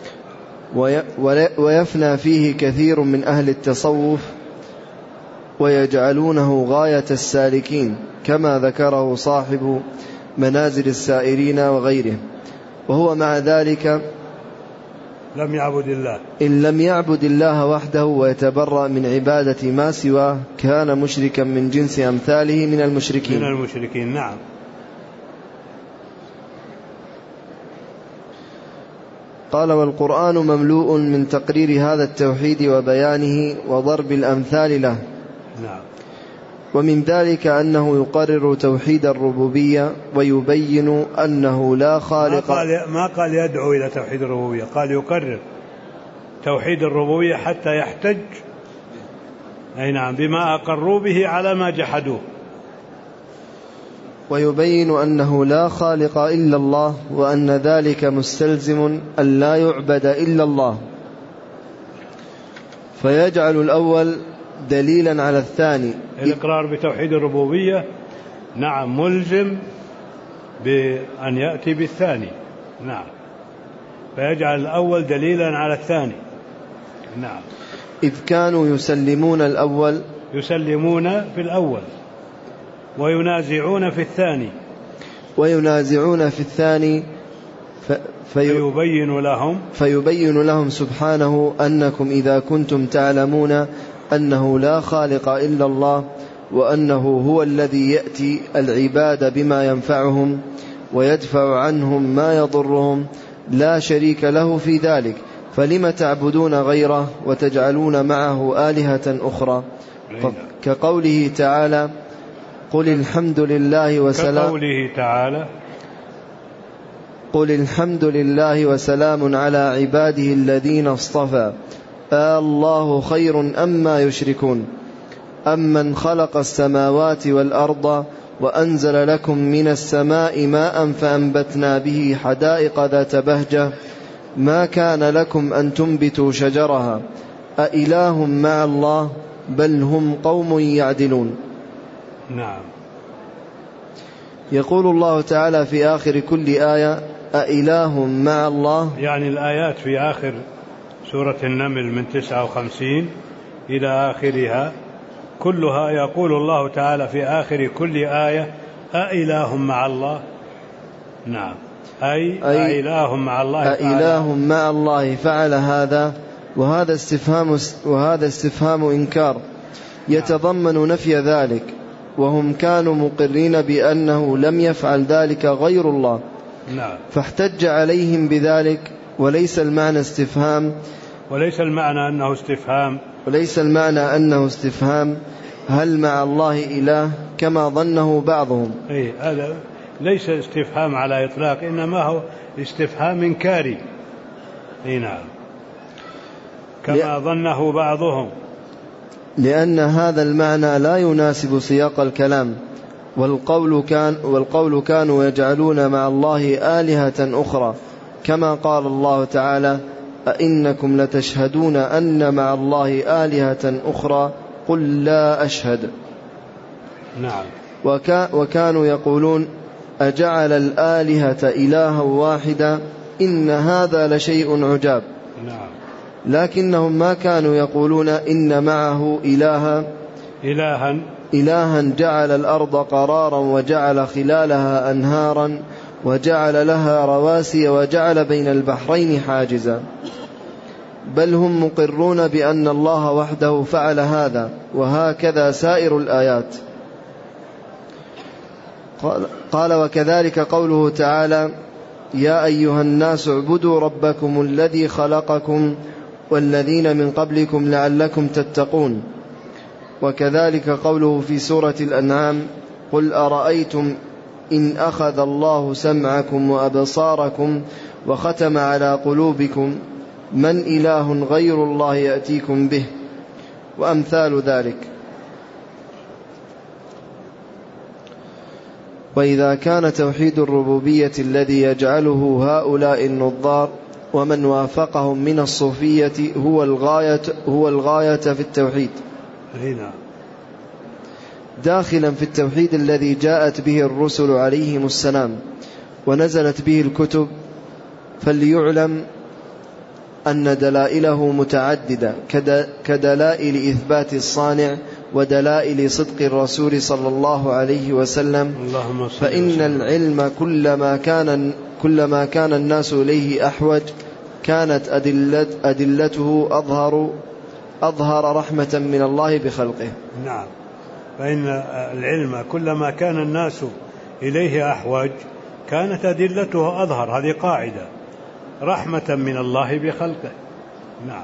ويفنى فيه كثير من أهل التصوف ويجعلونه غاية السالكين كما ذكره صاحب منازل السائرين وغيره، وهو مع ذلك لم يعبد الله إن لم يعبد الله وحده ويتبرأ من عبادة ما سواه كان مشركا من جنس أمثاله من المشركين من المشركين. نعم. قال والقرآن مملوء من تقرير هذا التوحيد وبيانه وضرب الأمثال له. نعم. ومن ذلك أنه يقرر توحيد الربوبية ويبين أنه لا خالق. ما قال, ما قال يدعو إلى توحيد الربوبية، قال يقرر توحيد الربوبية حتى يحتج أي نعم بما أقروا به على ما جحدوه. ويبين أنه لا خالق إلا الله وأن ذلك مستلزم أن لا يعبد إلا الله، فيجعل الأول دليلا على الثاني. الإقرار بتوحيد الربوبية نعم ملزم بأن يأتي بالثاني. نعم. فيجعل الأول دليلا على الثاني. نعم. إذ كانوا يسلمون الأول يسلمون في الأول وينازعون في الثاني وينازعون في الثاني في فيبين لهم فيبين لهم سبحانه أنكم إذا كنتم تعلمون أنه لا خالق إلا الله وأنه هو الذي يأتي العباد بما ينفعهم ويدفع عنهم ما يضرهم لا شريك له في ذلك، فلم تعبدون غيره وتجعلون معه آلهة أخرى؟ كقوله تعالى قل الحمد لله وسلام كقوله تعالى قل الحمد لله وسلام على عباده الذين اصطفى الله خير أما يشركون أمن خلق السماوات والأرض وأنزل لكم من السماء ماء فأنبتنا به حدائق ذات بهجة ما كان لكم أن تنبتوا شجرها أإله مع الله بل هم قوم يعدلون. نعم. يقول الله تعالى في آخر كل آية أإله مع الله، يعني الآيات في آخر سورة النمل من تسعة وخمسين إلى آخرها كلها يقول الله تعالى في آخر كل آية أإله مع الله. نعم. أي, أي أإله مع الله أإله مع الله فعل هذا، وهذا استفهام, وهذا استفهام إنكار يتضمن نفي ذلك، وهم كانوا مقرين بأنه لم يفعل ذلك غير الله. نعم. فاحتج عليهم بذلك، وليس المعنى استفهام وليس المعنى أنه استفهام وليس المعنى أنه استفهام هل مع الله إله كما ظنه بعضهم. أي هذا ليس استفهام على إطلاق، إنما هو استفهام إنكاري. أي نعم، كما ل... ظنه بعضهم، لأن هذا المعنى لا يناسب سياق الكلام، والقول, كان والقول كانوا يجعلون مع الله آلهة أخرى، كما قال الله تعالى أئنكم لتشهدون أن مع الله آلهة أخرى قل لا أشهد. نعم. وكا وكانوا يقولون أجعل الآلهة إلها واحدا إن هذا لشيء عجاب. نعم. لكنهم ما كانوا يقولون إن معه إلها إلها إلها جعل الأرض قرارا وجعل خلالها أنهارا وجعل لها رواسي وجعل بين البحرين حاجزا، بل هم مقرون بأن الله وحده فعل هذا، وهكذا سائر الآيات. قال وكذلك قوله تعالى يا أيها الناس اعبدوا ربكم الذي خلقكم والذين من قبلكم لعلكم تتقون. وكذلك قوله في سورة الأنعام قل أرأيتم إن أخذ الله سمعكم وأبصاركم وختم على قلوبكم من إله غير الله يأتيكم به، وأمثال ذلك. وإذا كان توحيد الربوبية الذي يجعله هؤلاء النظار ومن وافقهم من الصوفية هو الغاية, هو الغاية في التوحيد، هنا داخلا في التوحيد الذي جاءت به الرسل عليهم السلام ونزلت به الكتب، فليعلم أن دلائله متعددة كدلائل إثبات الصانع ودلائل صدق الرسول صلى الله عليه وسلم. فإن العلم كلما كان, كلما كان الناس إليه أحوج كانت أدلة أدلته أظهر, أظهر رحمة من الله بخلقه. نعم. فإن العلم كلما كان الناس إليه أحوج كانت أدلته أظهر، هذه قاعدة، رحمة من الله بخلقه. نعم.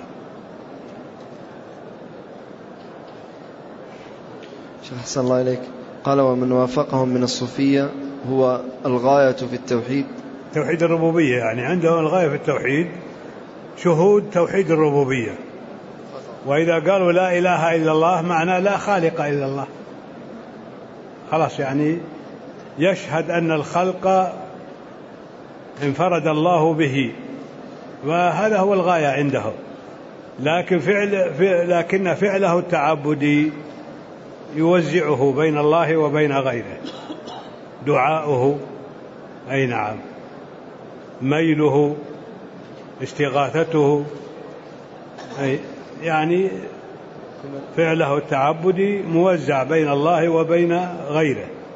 أحسن الله إليك. قال ومن وافقهم من الصوفية هو الغاية في التوحيد، توحيد الربوبية، يعني عندهم الغاية في التوحيد شهود توحيد الربوبية. وإذا قالوا لا إله إلا الله معناه لا خالق إلا الله، خلاص، يعني يشهد أن الخلق انفرد الله به، وهذا هو الغاية عنده. لكن فعل لكن فعله التعبدي يوزعه بين الله وبين غيره، دعاؤه، أي نعم، ميله، استغاثته، أي يعني فعله التعبدي موزع بين الله وبين غيره.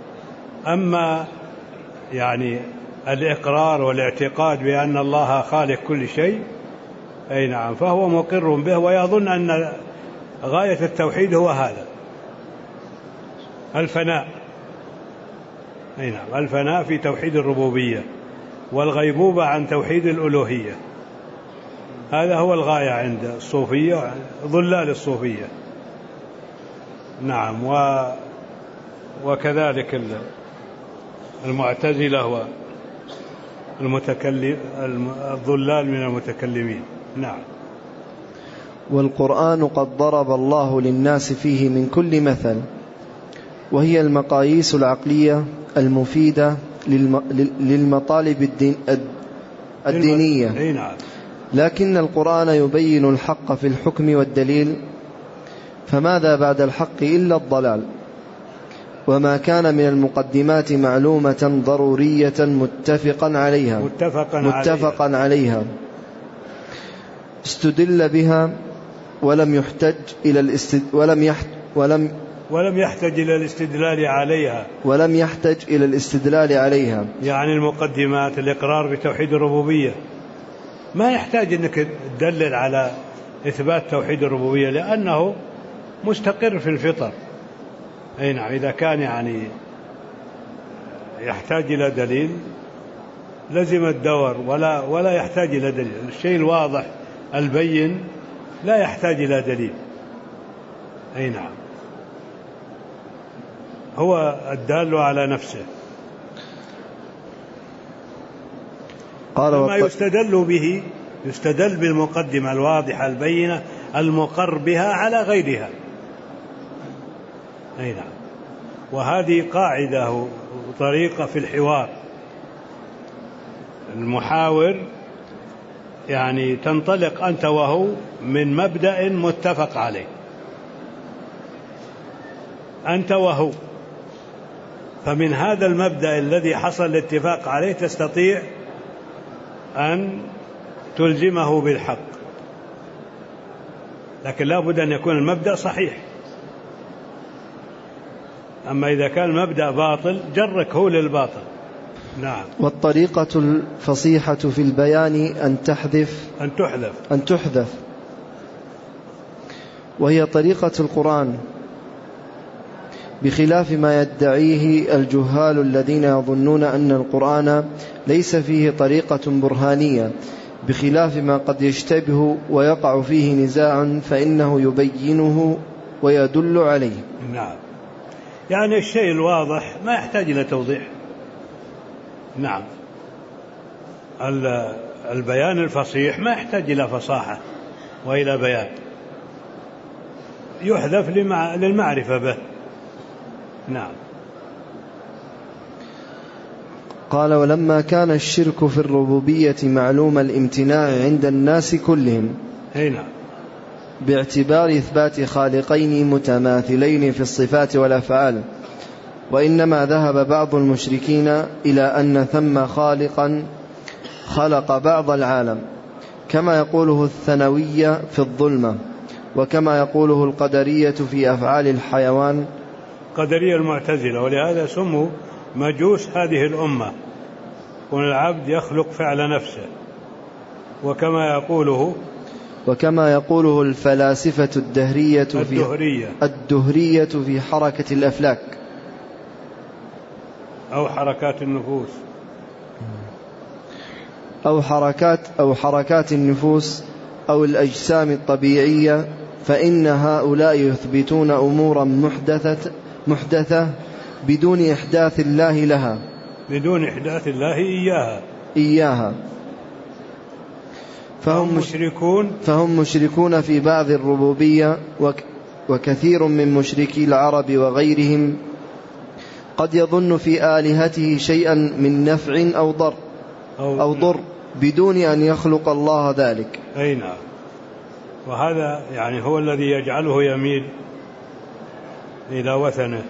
أما يعني الإقرار والاعتقاد بأن الله خالق كل شيء أي نعم فهو مقر به، ويظن أن غاية التوحيد هو هذا الفناء، أي نعم الفناء في توحيد الربوبية والغيبوبة عن توحيد الألوهية. هذا هو الغاية عند الصوفية ضلال الصوفية. نعم. و وكذلك المعتزلة والمتكلم الضلال من المتكلمين. نعم. والقرآن قد ضرب الله للناس فيه من كل مثل، وهي المقاييس العقلية المفيدة للمطالب الدين الدينية، لكن القرآن يبين الحق في الحكم والدليل، فماذا بعد الحق إلا الضلال؟ وما كان من المقدمات معلومة ضرورية متفقا عليها متفقا, متفقا عليها. عليها استدل بها ولم يحتج إلى الاستد ولم يحت ولم ولم يحتج إلى الاستدلال عليها ولم يحتج إلى الاستدلال عليها يعني المقدمات الإقرار بتوحيد الربوبية ما يحتاج أنك تدلل على إثبات توحيد الربوبية لأنه مستقر في الفطر. أي نعم. إذا كان يعني يحتاج إلى دليل لزم الدور ولا ولا يحتاج إلى دليل. الشيء الواضح البين لا يحتاج إلى دليل. أي نعم. هو الدال على نفسه. قال ما يستدل به يستدل بالمقدمة الواضحة البينة المقر بها على غيرها. أي نعم. وهذه قاعدة وطريقة في الحوار. المحاور يعني تنطلق أنت وهو من مبدأ متفق عليه، أنت وهو، فمن هذا المبدأ الذي حصل الاتفاق عليه تستطيع أن تلزمه بالحق، لكن لا بد أن يكون المبدأ صحيح. أما إذا كان المبدأ باطل جرك هو للباطل. نعم. والطريقة الفصيحة في البيان أن تحذف أن تحذف أن تحذف وهي طريقة القرآن، بخلاف ما يدعيه الجهال الذين يظنون أن القرآن ليس فيه طريقة برهانية، بخلاف ما قد يشتبه ويقع فيه نزاع فإنه يبينه ويدل عليه. نعم. يعني الشيء الواضح ما يحتاج إلى توضيح. نعم. البيان الفصيح ما يحتاج إلى فصاحة وإلى بيان، يحذف للمعرفة به. نعم. قال: ولما كان الشرك في الربوبية معلوم الامتناع عند الناس كلهم، هنا باعتبار إثبات خالقين متماثلين في الصفات والأفعال، وإنما ذهب بعض المشركين إلى أن ثم خالقا خلق بعض العالم، كما يقوله الثانوية في الظلمة، وكما يقوله القدرية في أفعال الحيوان، قدرية المعتزلة، ولهذا سموا مجوس هذه الأمة، كون العبد يخلق فعل نفسه. وكما يقوله وكما يقوله الفلاسفة الدهرية في الدهرية, الدهرية في حركة الأفلاك أو حركات النفوس أو حركات أو حركات النفوس أو الأجسام الطبيعية، فإن هؤلاء يثبتون أمورا محدثة محدثة بدون إحداث الله لها بدون إحداث الله إياها إياها فهم مشركون فهم مشركون في بعض الربوبية، وكثير من مشركي العرب وغيرهم قد يظن في آلهته شيئا من نفع أو ضر أو, أو ضر بدون أن يخلق الله ذلك. أي نعم. وهذا يعني هو الذي يجعله يميل إلى وثنه.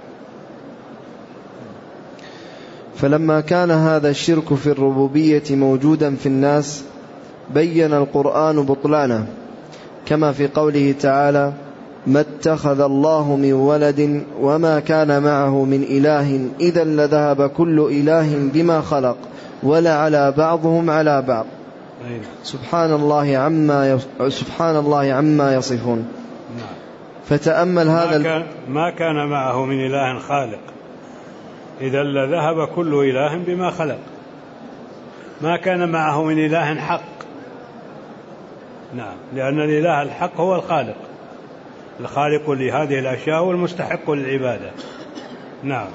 فلما كان هذا الشرك في الربوبية موجودا في الناس، بين القرآن بطلانه، كما في قوله تعالى: ما اتخذ الله من ولد وما كان معه من إله إذا لذهب كل إله بما خلق ولعلى بعضهم على بعض. سبحان الله عما سبحان الله عما يصفون. فتأمل هذا ما كان, ما كان معه من إله خالق إذا لذهب كل إله بما خلق. ما كان معه من إله حق. نعم، لأن الإله الحق هو الخالق، الخالق لهذه الأشياء والمستحق للعبادة. نعم.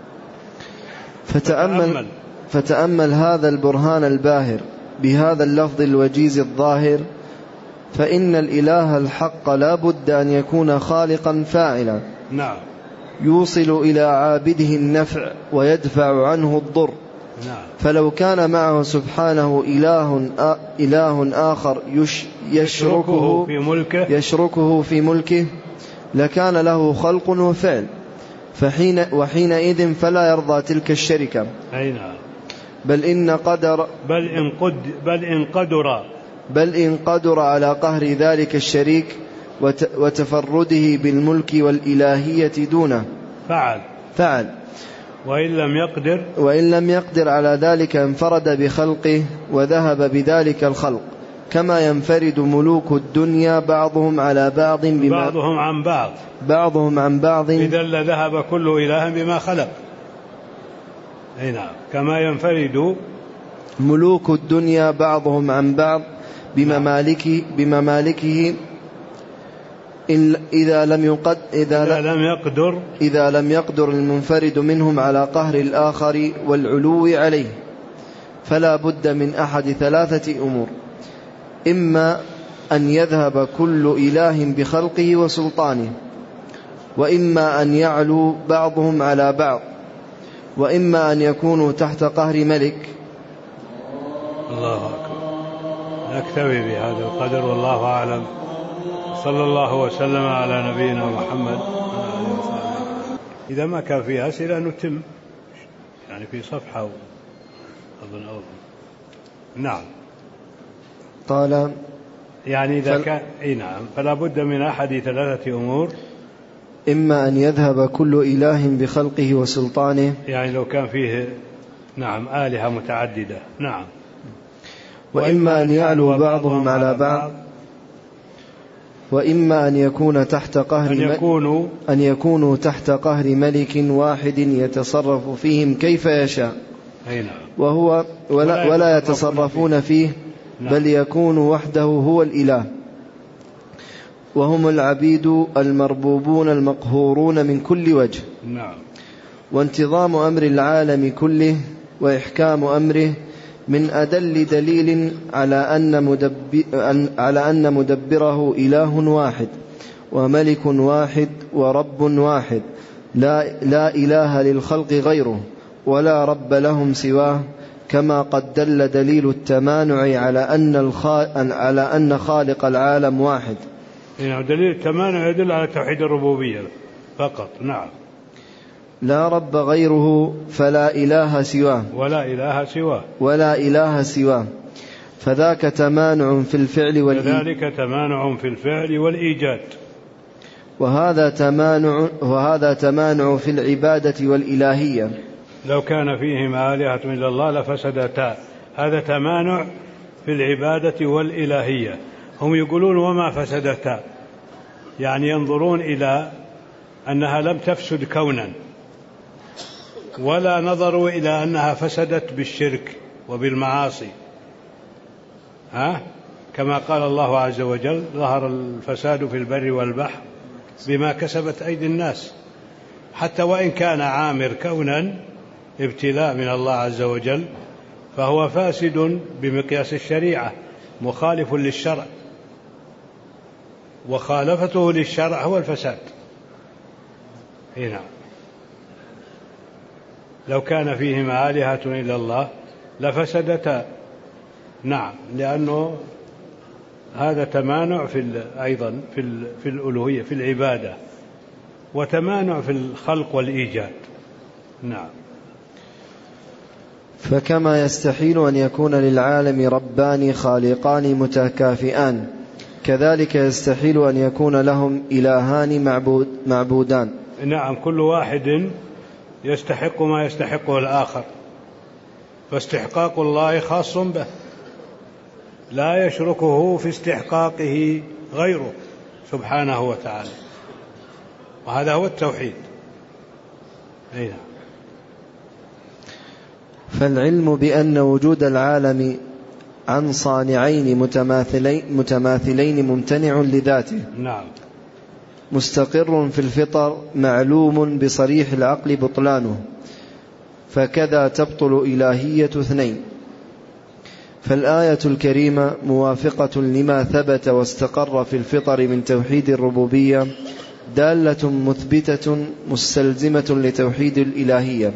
فتأمل, فتأمل, فتأمل هذا البرهان الباهر بهذا اللفظ الوجيز الظاهر، فإن الإله الحق لا بد أن يكون خالقا فاعلا. نعم. يوصل إلى عابده النفع ويدفع عنه الضر. نعم. فلو كان معه سبحانه إله, إله آخر يشركه في ملكه, يشركه في ملكه لكان له خلق وفعل، فحين وحينئذ فلا يرضى تلك الشركة. أي نعم. بل إن قدر بل إن قد بل إن قدر بل إن قدر على قهر ذلك الشريك وتفرده بالملك والإلهية دونه فعل فعل وإن لم يقدر وإن لم يقدر على ذلك انفرد بخلقه وذهب بذلك الخلق، كما ينفرد ملوك الدنيا بعضهم على بعض بما بعضهم عن بعض بعضهم عن بعض إذا لذهب كل إله بما خلق. أي نعم. كما ينفرد ملوك الدنيا بعضهم عن بعض بممالكه بممالكه إذا لم يقد إذا, إذا لم يقدر إذا لم يقدر المنفرد منهم على قهر الآخر والعلو عليه. فلا بد من أحد ثلاثة أمور: إما أن يذهب كل إله بخلقه وسلطانه، وإما أن يعلو بعضهم على بعض، وإما أن يكونوا تحت قهر ملك. الله أكبر. نكتفي بهذا القدر والله أعلم. صلى الله وسلم على نبينا محمد. إذا ما كان فيها أسئلة نتم يعني في صفحة أظن أظن. نعم. قال يعني إذا فل... كان إيه نعم فلا بد من أحد ثلاثة أمور: إما أن يذهب كل إله بخلقه وسلطانه، يعني لو كان فيه نعم آلهة متعددة. نعم. وإما أن يعلو بعضهم على بعض، وإما أن يكون تحت قهر أن يكونوا أن يكونوا تحت قهر ملك واحد يتصرف فيهم كيف يشاء، وهو ولا, ولا يتصرفون فيه، بل يكون وحده هو الإله، وهم العبيد المربوبون المقهورون من كل وجه. وانتظام أمر العالم كله وإحكام أمره من أدل دليل على أن, مدبر على أن مدبره إله واحد وملك واحد ورب واحد، لا, لا إله للخلق غيره ولا رب لهم سواه، كما قد دل دليل التمانع على أن, على أن خالق العالم واحد. يعني دليل التمانع يدل على توحيد الربوبية فقط. نعم. لا رب غيره فلا إله سواه ولا إله سواه ولا إله سواه فذاك تمانع في الفعل والإيجاد فذلك تمانع في الفعل والإيجاد وهذا تمانع وهذا تمانع في العبادة والإلهية. لو كان فيهما آلهة إلا الله لفسدتا. هذا تمانع في العبادة والإلهية. هم يقولون وما فسدتا، يعني ينظرون إلى أنها لم تفسد كونا، ولا نظروا إلى أنها فسدت بالشرك وبالمعاصي. ها؟ كما قال الله عز وجل: ظهر الفساد في البر والبحر بما كسبت أيدي الناس. حتى وإن كان عامر كونا ابتلاء من الله عز وجل، فهو فاسد بمقياس الشريعة، مخالف للشرع، وخالفته للشرع هو الفساد. هنا لو كان فيهما آلهة إلا الله لفسدتا. نعم، لأنه هذا تمانع في أيضا في في الألوهية في العبادة، وتمانع في الخلق والإيجاد. نعم. فكما يستحيل أن يكون للعالم ربان خالقان متكافئان كذلك يستحيل أن يكون لهم إلهان معبود معبودان. نعم، كل واحد يستحق ما يستحقه الآخر، فاستحقاق الله خاص به، لا يشركه في استحقاقه غيره سبحانه وتعالى، وهذا هو التوحيد. أين؟ فالعلم بأن وجود العالم عن صانعين متماثلين, متماثلين ممتنع لذاته. نعم. مستقر في الفطر معلوم بصريح العقل بطلانه، فكذا تبطل إلهية اثنين. فالآية الكريمة موافقة لما ثبت واستقر في الفطر من توحيد الربوبية، دالة مثبتة مستلزمة لتوحيد الإلهية.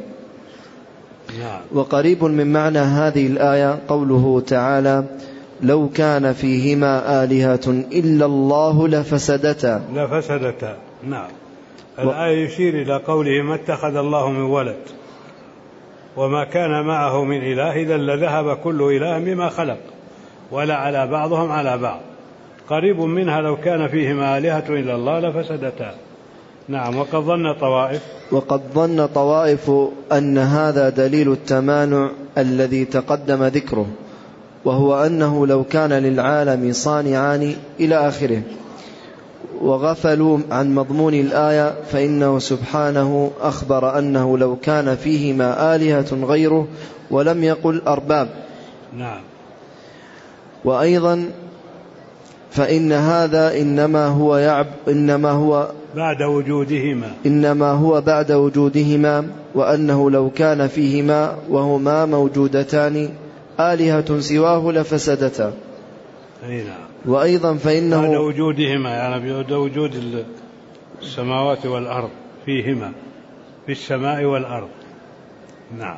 وقريب من معنى هذه الآية قوله تعالى: لو كان فيهما آلهة إلا الله لفسدتا. لفسدتا. نعم. الآية يشير إلى قوله: ما اتخذ الله من ولد وما كان معه من إله إذا لذهب كل إله بما خلق ولا على بعضهم على بعض. قريب منها: لو كان فيهما آلهة إلا الله لفسدتا. نعم. وقد ظن طوائف وقد ظن طوائف أن هذا دليل التمانع الذي تقدم ذكره، وهو أنه لو كان للعالم صانعان إلى آخره، وغفلوا عن مضمون الآية، فإنه سبحانه أخبر أنه لو كان فيهما آلهة غيره ولم يقل أرباب. نعم. وأيضا فإن هذا إنما هو يعب إنما هو بعد وجودهما إنما هو بعد وجودهما وأنه لو كان فيهما وهما موجودتان آلهة سواه لفسدتا. أي نعم. وأيضا فإنه بعد وجودهما يعني بعد وجود السماوات والأرض فيهما، في السماء والأرض. نعم.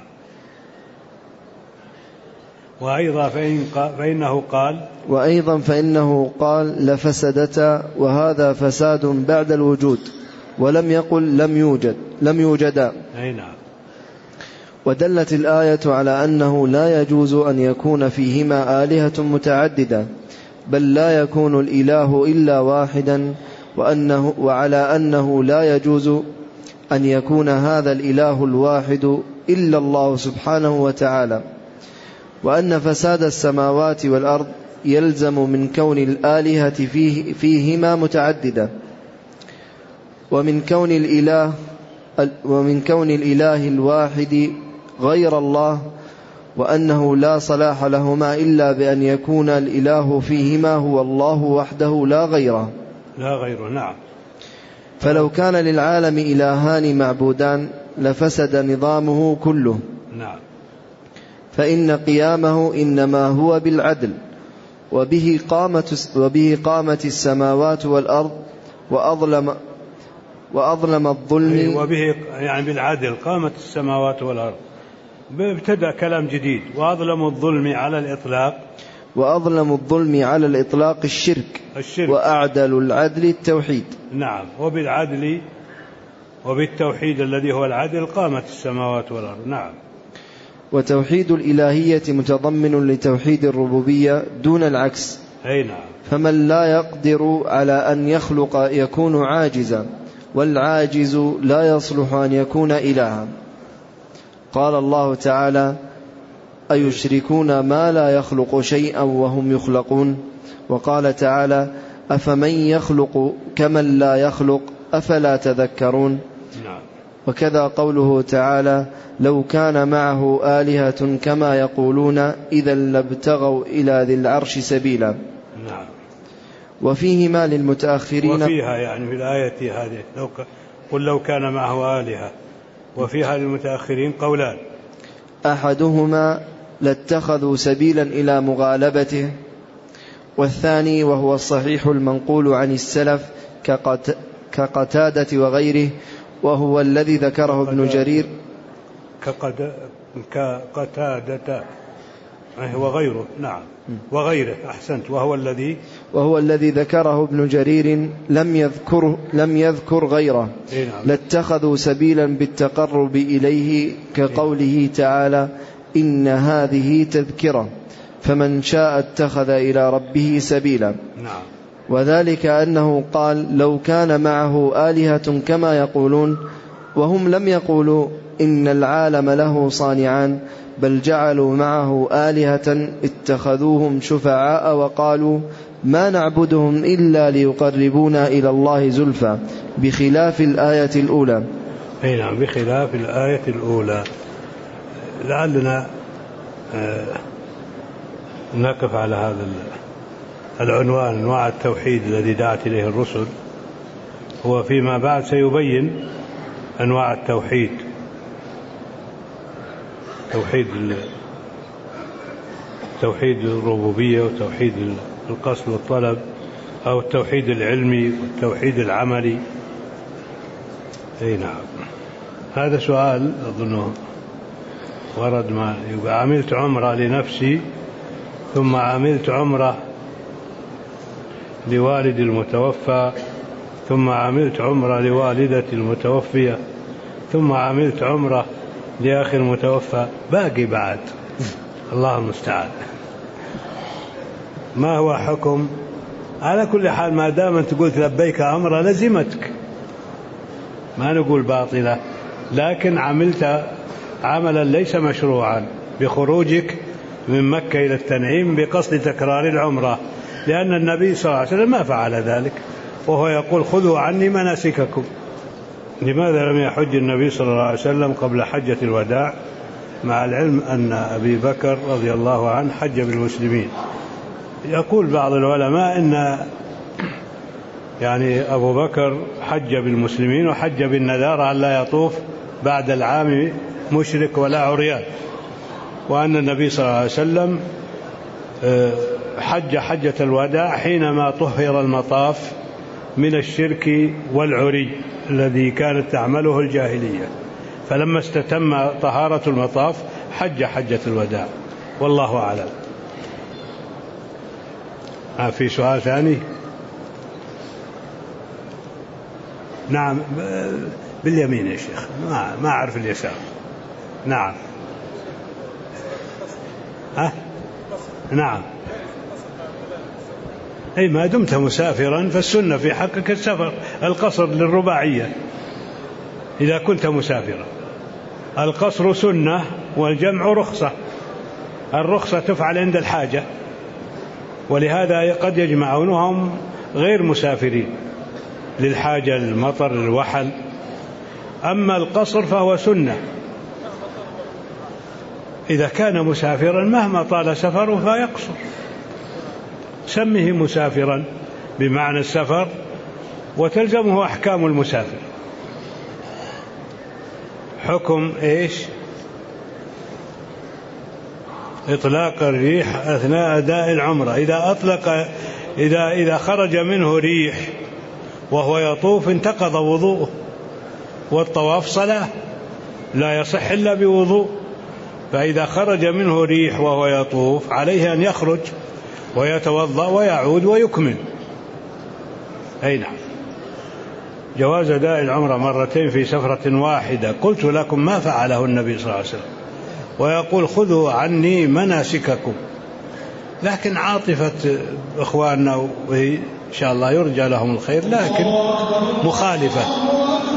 وأيضا فإن فإنه قال وأيضا فإنه قال لفسدتا، وهذا فساد بعد الوجود، ولم يقل لم يوجد لم يوجدا. أي نعم. ودلت الآية على أنه لا يجوز أن يكون فيهما آلهة متعددة، بل لا يكون الإله إلا واحدا، وأنه وعلى أنه لا يجوز أن يكون هذا الإله الواحد إلا الله سبحانه وتعالى، وأن فساد السماوات والأرض يلزم من كون الآلهة فيه فيهما متعددة، ومن كون الإله ومن كون الإله الواحد غير الله، وأنه لا صلاح لهما إلا بأن يكون الإله فيهما هو الله وحده لا غيره لا غيره. نعم. فلو كان للعالم إلهان معبودان لفسد نظامه كله. نعم. فإن قيامه إنما هو بالعدل، وبه قامت وبه قامت السماوات والأرض، وأظلم وأظلم الظلم. وبه يعني بالعدل قامت السماوات والأرض. ابتدأ كلام جديد: وأظلم الظلم على الإطلاق وأظلم الظلم على الإطلاق الشرك, الشرك وأعدل العدل التوحيد. نعم. وبالعدل وبالتوحيد الذي هو العدل قامت السماوات والأرض. نعم. وتوحيد الإلهية متضمن لتوحيد الربوبية دون العكس. أي نعم. فمن لا يقدر على أن يخلق يكون عاجزا، والعاجز لا يصلح أن يكون إلها. قال الله تعالى: أيشركون ما لا يخلق شيئا وهم يخلقون. وقال تعالى: أفمن يخلق كمن لا يخلق أفلا تذكرون. نعم. وكذا قوله تعالى: لو كان معه آلهة كما يقولون إذا لابتغوا إلى ذي العرش سبيلا. نعم. وفيهما للمتأخرين، وفيها يعني في الآية هذه لو ك... قل لو كان معه آلهة، وفيها للمتأخرين قولان: أحدهما لاتخذوا سبيلا إلى مغالبته، والثاني وهو الصحيح المنقول عن السلف كقت... كقتادة وغيره، وهو الذي ذكره ابن جرير كقد... كقتادة وغيره. نعم. وغيره. أحسنت. وهو الذي وهو الذي ذكره ابن جرير لم يذكر لم يذكر غيره. نعم. لاتخذوا سبيلا بالتقرب إليه، كقوله تعالى: إن هذه تذكرة فمن شاء اتخذ إلى ربه سبيلا. نعم. وذلك أنه قال لو كان معه آلهة كما يقولون، وهم لم يقولوا إن العالم له صانعان، بل جعلوا معه آلهة اتخذوهم شفعاء وقالوا ما نعبدهم إلا ليقربونا إلى الله زلفى، بخلاف الآية الأولى. أي نعم، بخلاف الآية الأولى. لعلنا نقف على هذا العنوان، أنواع التوحيد الذي دعت إليه الرسل. هو فيما بعد سيبين أنواع التوحيد، توحيد توحيد الربوبية وتوحيد القصد والطلب، أو التوحيد العلمي والتوحيد العملي. أي نعم، هذا سؤال أظنه ورد. ما يبقى عملت عمرة لنفسي ثم عملت عمرة لوالد المتوفى ثم عملت عمرة لوالدة المتوفية ثم عملت عمرة لأخي المتوفى، باقي بعد. الله المستعان. ما هو حكم؟ على كل حال ما دام أنت قلت لبيك عمرة لزمتك، ما نقول باطلة، لكن عملت عملا ليس مشروعا بخروجك من مكة إلى التنعيم بقصد تكرار العمرة، لأن النبي صلى الله عليه وسلم ما فعل ذلك، وهو يقول خذوا عني مناسككم. لماذا لم يحج النبي صلى الله عليه وسلم قبل حجة الوداع، مع العلم أن أبي بكر رضي الله عنه حج بالمسلمين؟ يقول بعض العلماء إن يعني أبو بكر حج بالمسلمين وحج بالنذار أن لا يطوف بعد العام مشرك ولا عريان، وأن النبي صلى الله عليه وسلم حج حجة الوداع حينما طهر المطاف من الشرك والعري الذي كانت تعمله الجاهلية، فلما استتم طهارة المطاف حج حجة الوداع، والله أعلم. في سؤال ثاني؟ نعم، باليمين يا شيخ، ما ما أعرف اليسار. نعم. ها؟ نعم. أي ما دمت مسافرا فالسنة في حقك السفر، القصر للرباعية إذا كنت مسافرا. القصر سنة والجمع رخصة، الرخصة تفعل عند الحاجة، ولهذا قد يجمعونهم غير مسافرين للحاجة، المطر، الوحل. أما القصر فهو سنة إذا كان مسافرا مهما طال سفره فيقصر، سمه مسافرا بمعنى السفر وتلزمه أحكام المسافر. حكم إيش؟ إطلاق الريح أثناء أداء العمرة. إذا أطلق إذا إذا خرج منه ريح وهو يطوف انتقض وضوءه، والطواف صلاة لا يصح إلا بوضوء، فإذا خرج منه ريح وهو يطوف عليه أن يخرج ويتوضأ ويعود ويكمل. أي نعم. جواز أداء العمرة مرتين في سفرة واحدة، قلت لكم ما فعله النبي صلى الله عليه وسلم، ويقول خذوا عني مناسككم، لكن عاطفة إخواننا وإن شاء الله يرجى لهم الخير، لكن مخالفة